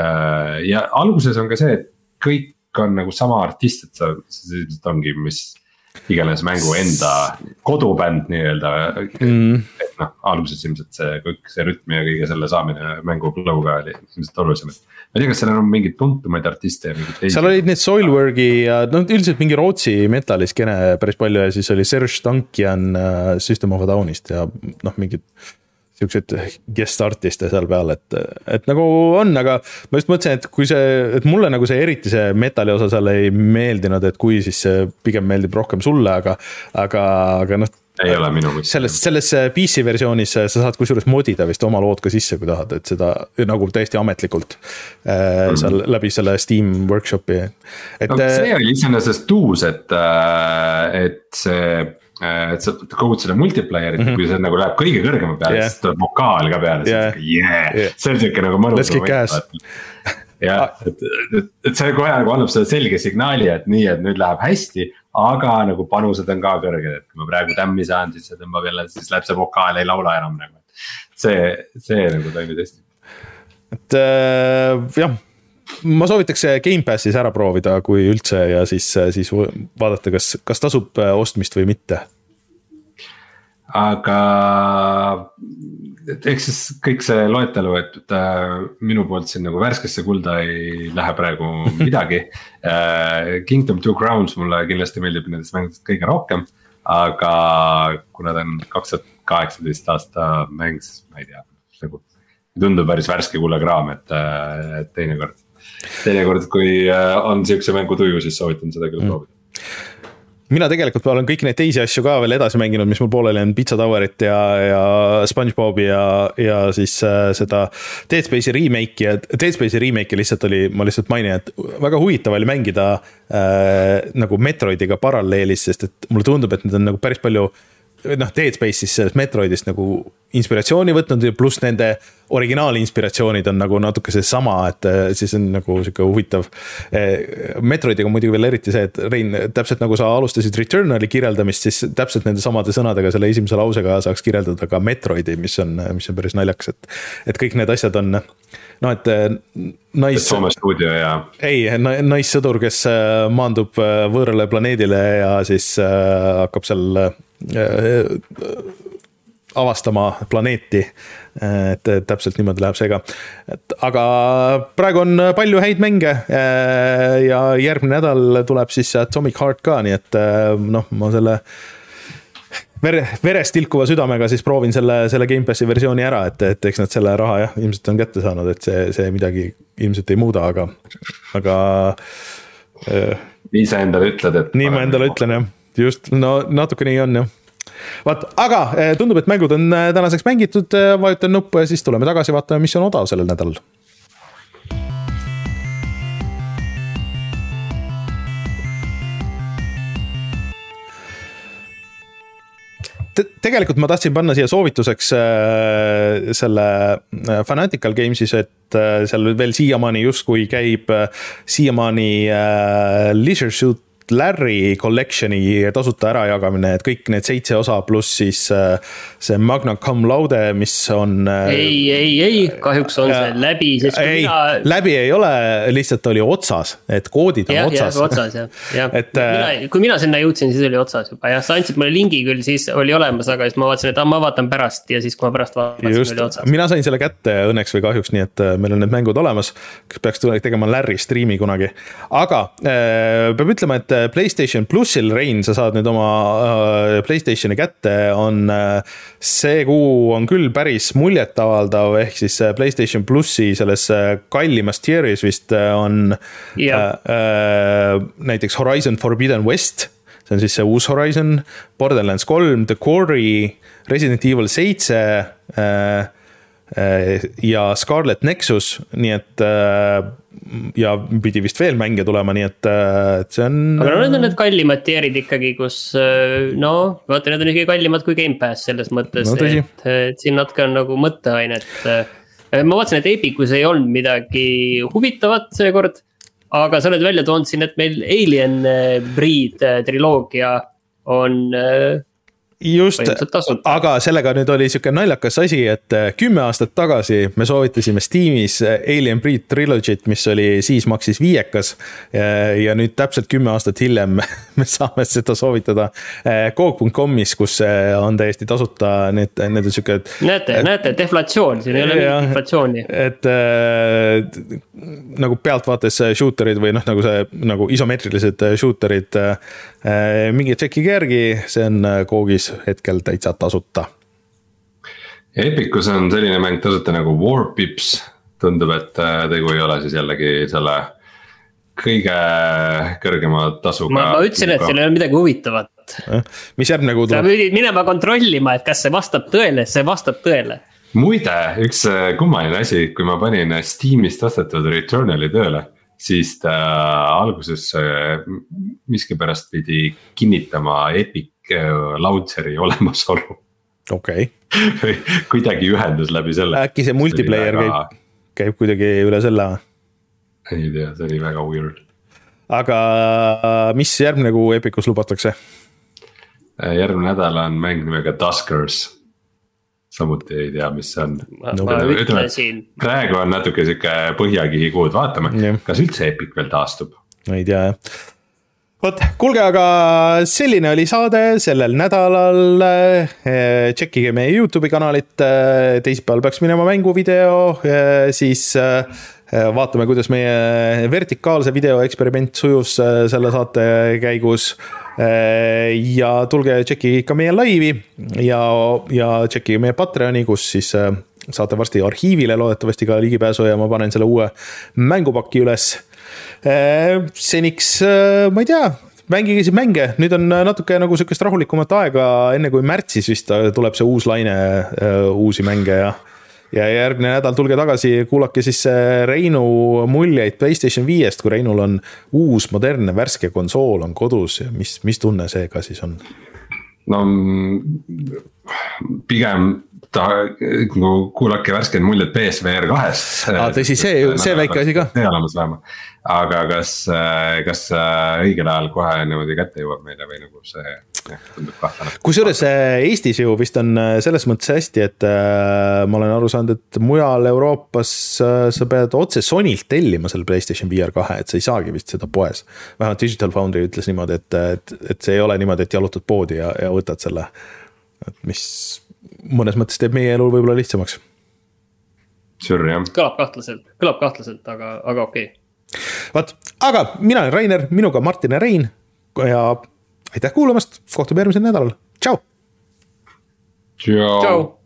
Ja alguses on ka see, et kõik on nagu sama artist, et sa, see ongi, mis iganes mängu enda kodubänd nii-öelda mm.. et noh, alguses ilmselt see kõik see rütmi ja kõige selle saamine mängu flow'ga oli ilmselt olulisem. Ma ei tea, kas seal on mingid tuntumaid artiste ja mingid teisi. Seal olid need Soilworki ja no, üldiselt mingi Rootsi metalliskene päris palju ja siis oli Serge Tankian System of a Downist ja noh, mingid siuksed guest artiste seal peal, et, et nagu on, aga ma just mõtlesin, et kui see, et mulle nagu see eriti see metalli osa seal ei meeldinud, et kui siis see pigem meeldib rohkem sulle, aga, aga, aga noh. Ei ole minu mõttes. Selles, selles P C versioonis sa saad kusjuures modida vist oma lood ka sisse, kui tahad, et seda nagu täiesti ametlikult mm. seal läbi selle Steam workshopi. Et, no, see oli iseenesest uus, et, et see et sa kogud selle multiplayer'it mm, -hmm. kui see nagu läheb kõige kõrgema peale yeah., siis tuleb vokaal ka peale yeah. Yeah. Yeah. See on siuke nagu mõnus jah, et, et, et see kohe nagu annab selle selge signaali, et nii, et nüüd läheb hästi, aga nagu panused on ka kõrged, et kui ma praegu tämmi saan, siis see tõmbab jälle, siis läheb see vokaal, ei laula enam nagu. see, see nagu toimib hästi. Et äh, jah, ma soovitaks Game Passis ära proovida, kui üldse ja siis, siis vaadata, kas, kas tasub ostmist või mitte. Aga eks siis kõik see loetelu, et minu poolt siin nagu värskesse kulda ei lähe praegu midagi. Kingdom Two Crowns mulle kindlasti meeldib nendest mängudest kõige rohkem, aga kuna ta on kaks tuhat kaheksateist aasta mäng, siis ma ei tea, nagu tundub päris värske kullakraam, et, et teinekord teinekord, kui on siukse mängu tuju, siis soovitan seda küll proovida. Mina tegelikult olen kõik neid teisi asju ka veel edasi mänginud, mis mul pooleli on Pizza Towerit ja, ja SpongeBobi ja, ja siis äh, seda Dead Space'i remake ja Dead Space'i remake lihtsalt oli, ma lihtsalt mainin, et väga huvitav oli mängida äh, nagu Metroidiga paralleelis, sest et mulle tundub, et need on nagu päris palju noh, Dead Space'is sellest Metroidist nagu inspiratsiooni võtnud ja pluss nende originaali-inspiratsioonid on nagu natuke see sama, et siis on nagu siuke huvitav. Metroidiga muidugi veel eriti see, et Rein, täpselt nagu sa alustasid Returnali kirjeldamist, siis täpselt nende samade sõnadega selle esimese lausega saaks kirjeldada ka Metroidi, mis on, mis on päris naljaks, et, et kõik need asjad on no, et nais... Soome stuudio ja... Ei, naissõdur, kes maandub võõrale planeedile ja siis hakkab seal avastama planeeti, et täpselt niimoodi läheb seega. Et, aga praegu on palju häid mänge ja järgmine nädal tuleb siis Atomic Heart ka, nii et noh, ma selle vere, verest tilkuva südamega siis proovin selle, selle Game Passi versiooni ära, et, et eks nad selle raha jah, ilmselt on kätte saanud, et see, see midagi ilmselt ei muuda, aga, aga nii sa endale ütled, et nii ma endale ütlen jah, just, no natuke nii on jah. Vaat, aga tundub, et mängud on tänaseks mängitud, vajutan nuppu ja siis tuleme tagasi, vaatame, mis on odav sellel nädalal. Tegelikult ma tahtsin panna siia soovituseks selle Fanatical Games'is, et seal veel siiamaani justkui käib siiamaani Leisure Suit Larry Collectioni tasuta ärajagamine, et kõik need seitse osa pluss siis see Magna Cum Laude, mis on ei, ei, ei, kahjuks on see läbi, sest ei, mina... läbi ei ole, lihtsalt oli otsas, et koodid on ja, otsas. Ja, otsas ja, ja. Et, mina, kui mina sinna jõudsin, siis oli otsas juba ja sa andsid mulle lingi küll, siis oli olemas, aga siis ma vaatasin, et ah, ma vaatan pärast ja siis kui ma pärast vaatasin, oli otsas. Mina sain selle kätte õnneks või kahjuks, nii et meil on need mängud olemas, kes peaks tegema Larry striimi kunagi. Aga äh, peab ütlema, et PlayStation Plussil, Rein, sa saad nüüd oma äh, PlayStationi kätte, on äh, see kuu on küll päris muljetavaldav, ehk siis PlayStation Plussi selles kallimas tieris vist on yeah. äh, äh, näiteks Horizon Forbidden West, see on siis see uus Horizon, Borderlands kolm, The Quarry, Resident Evil seitse äh, ja Scarlet Nexus, nii et ja pidi vist veel mänge tulema, nii et, et see on aga no need on need kallimad tierid ikkagi, kus no, vaata, need on ikkagi kallimad kui Game Pass selles mõttes, no, et, et siin natuke on nagu mõtteainet. Ma vaatasin, et Epicus ei olnud midagi huvitavat seekord, aga sa oled välja toonud siin, et meil Alien Breed triloogia on just, aga sellega nüüd oli siuke naljakas asi, et kümme aastat tagasi me soovitasime Steamis Alien Breed Trilogy't, mis oli siis maksis viiekas ja nüüd täpselt kümme aastat hiljem me saame seda soovitada Coop punkt comis, kus on täiesti tasuta, need, need on siuke näete, näete, deflatsioon, siin ei ole mingit deflatsiooni et äh, nagu pealtvaates shooterid või noh, nagu see nagu isomeetrilised shooterid äh, mingi tšekki järgi, see on koogis hetkel täitsa tasuta. Epicus on selline mäng tasuta nagu War Pips, tundub, et tegu ei ole siis jällegi selle kõige kõrgema tasuga. Ma, ma ütlesin, et seal ei ole midagi huvitavat. Mis järgmine kuu tuleb? Sa pidid minema kontrollima, et kas see vastab tõele, see vastab tõele. Muide, üks kummaline asi, kui ma panin Steamist ostetud Returnali tööle, siis ta alguses miskipärast pidi kinnitama Epic launcheri olemasolu. Okei. Okay. Kuidagi ühendus läbi selle. Äkki see multiplayer väga... käib, käib kuidagi üle selle? Ei tea, see oli väga weird. Aga mis järgmine kuu Epicus lubatakse? Järgmine nädal on mäng nimega Duskers. Samuti ei tea, mis see on. Ma, no, ma ütlesin. Praegu on natuke siuke põhjakihi kuud, vaatame, yeah. Kas üldse Epic veel taastub? No ei tea, jah. Vot, kuulge, aga selline oli saade sellel nädalal, tšekkige meie YouTube'i kanalit, teisipäeval peaks minema mänguvideo, siis vaatame, kuidas meie vertikaalse video eksperiment sujus selle saate käigus ja tulge tšekkige ka meie laivi ja, ja tšekkige meie Patreoni, kus siis saate varsti arhiivile loodetavasti ka ligipääsu ja ma panen selle uue mängupaki üles. Seniks, ma ei tea, mängige siis mänge, nüüd on natuke nagu sükest rahulikumat aega, enne kui märtsis vist tuleb see uus laine uusi mänge ja, ja järgmine nädal tulge tagasi, kuulake siis Reinu muljeid PlayStation viiest, kui Reinul on uus, modernne, värske konsool on kodus ja mis, mis tunne see ka siis on? No pigem ta, kuulake värskeid muljed P S V R kahest. Ah, tõsi, see, see väike asi ka. See olemas vähema. Aga kas, kas õigel ajal kohe niimoodi kätte jõuab meile või nagu see jah, tundub kahtlane. Kusjuures Eestis ju vist on selles mõttes hästi, et ma olen aru saanud, et mujal Euroopas sa pead otse Sonylt tellima selle PlayStation V R kahe, et sa ei saagi vist seda poes. Vähemalt Digital Foundry ütles niimoodi, et, et, et see ei ole niimoodi, et jalutad poodi ja, ja võtad selle, mis mõnes mõttes teeb meie elu võib-olla lihtsamaks. Sure, jah. Kõlab kahtlaselt, kõlab kahtlaselt, aga, aga okei. Okay. Vaat, aga mina olen Rainer, minuga Martin ja Rein ja aitäh kuulamast, kohtume järgmisel nädalal. Tšau! Tšau!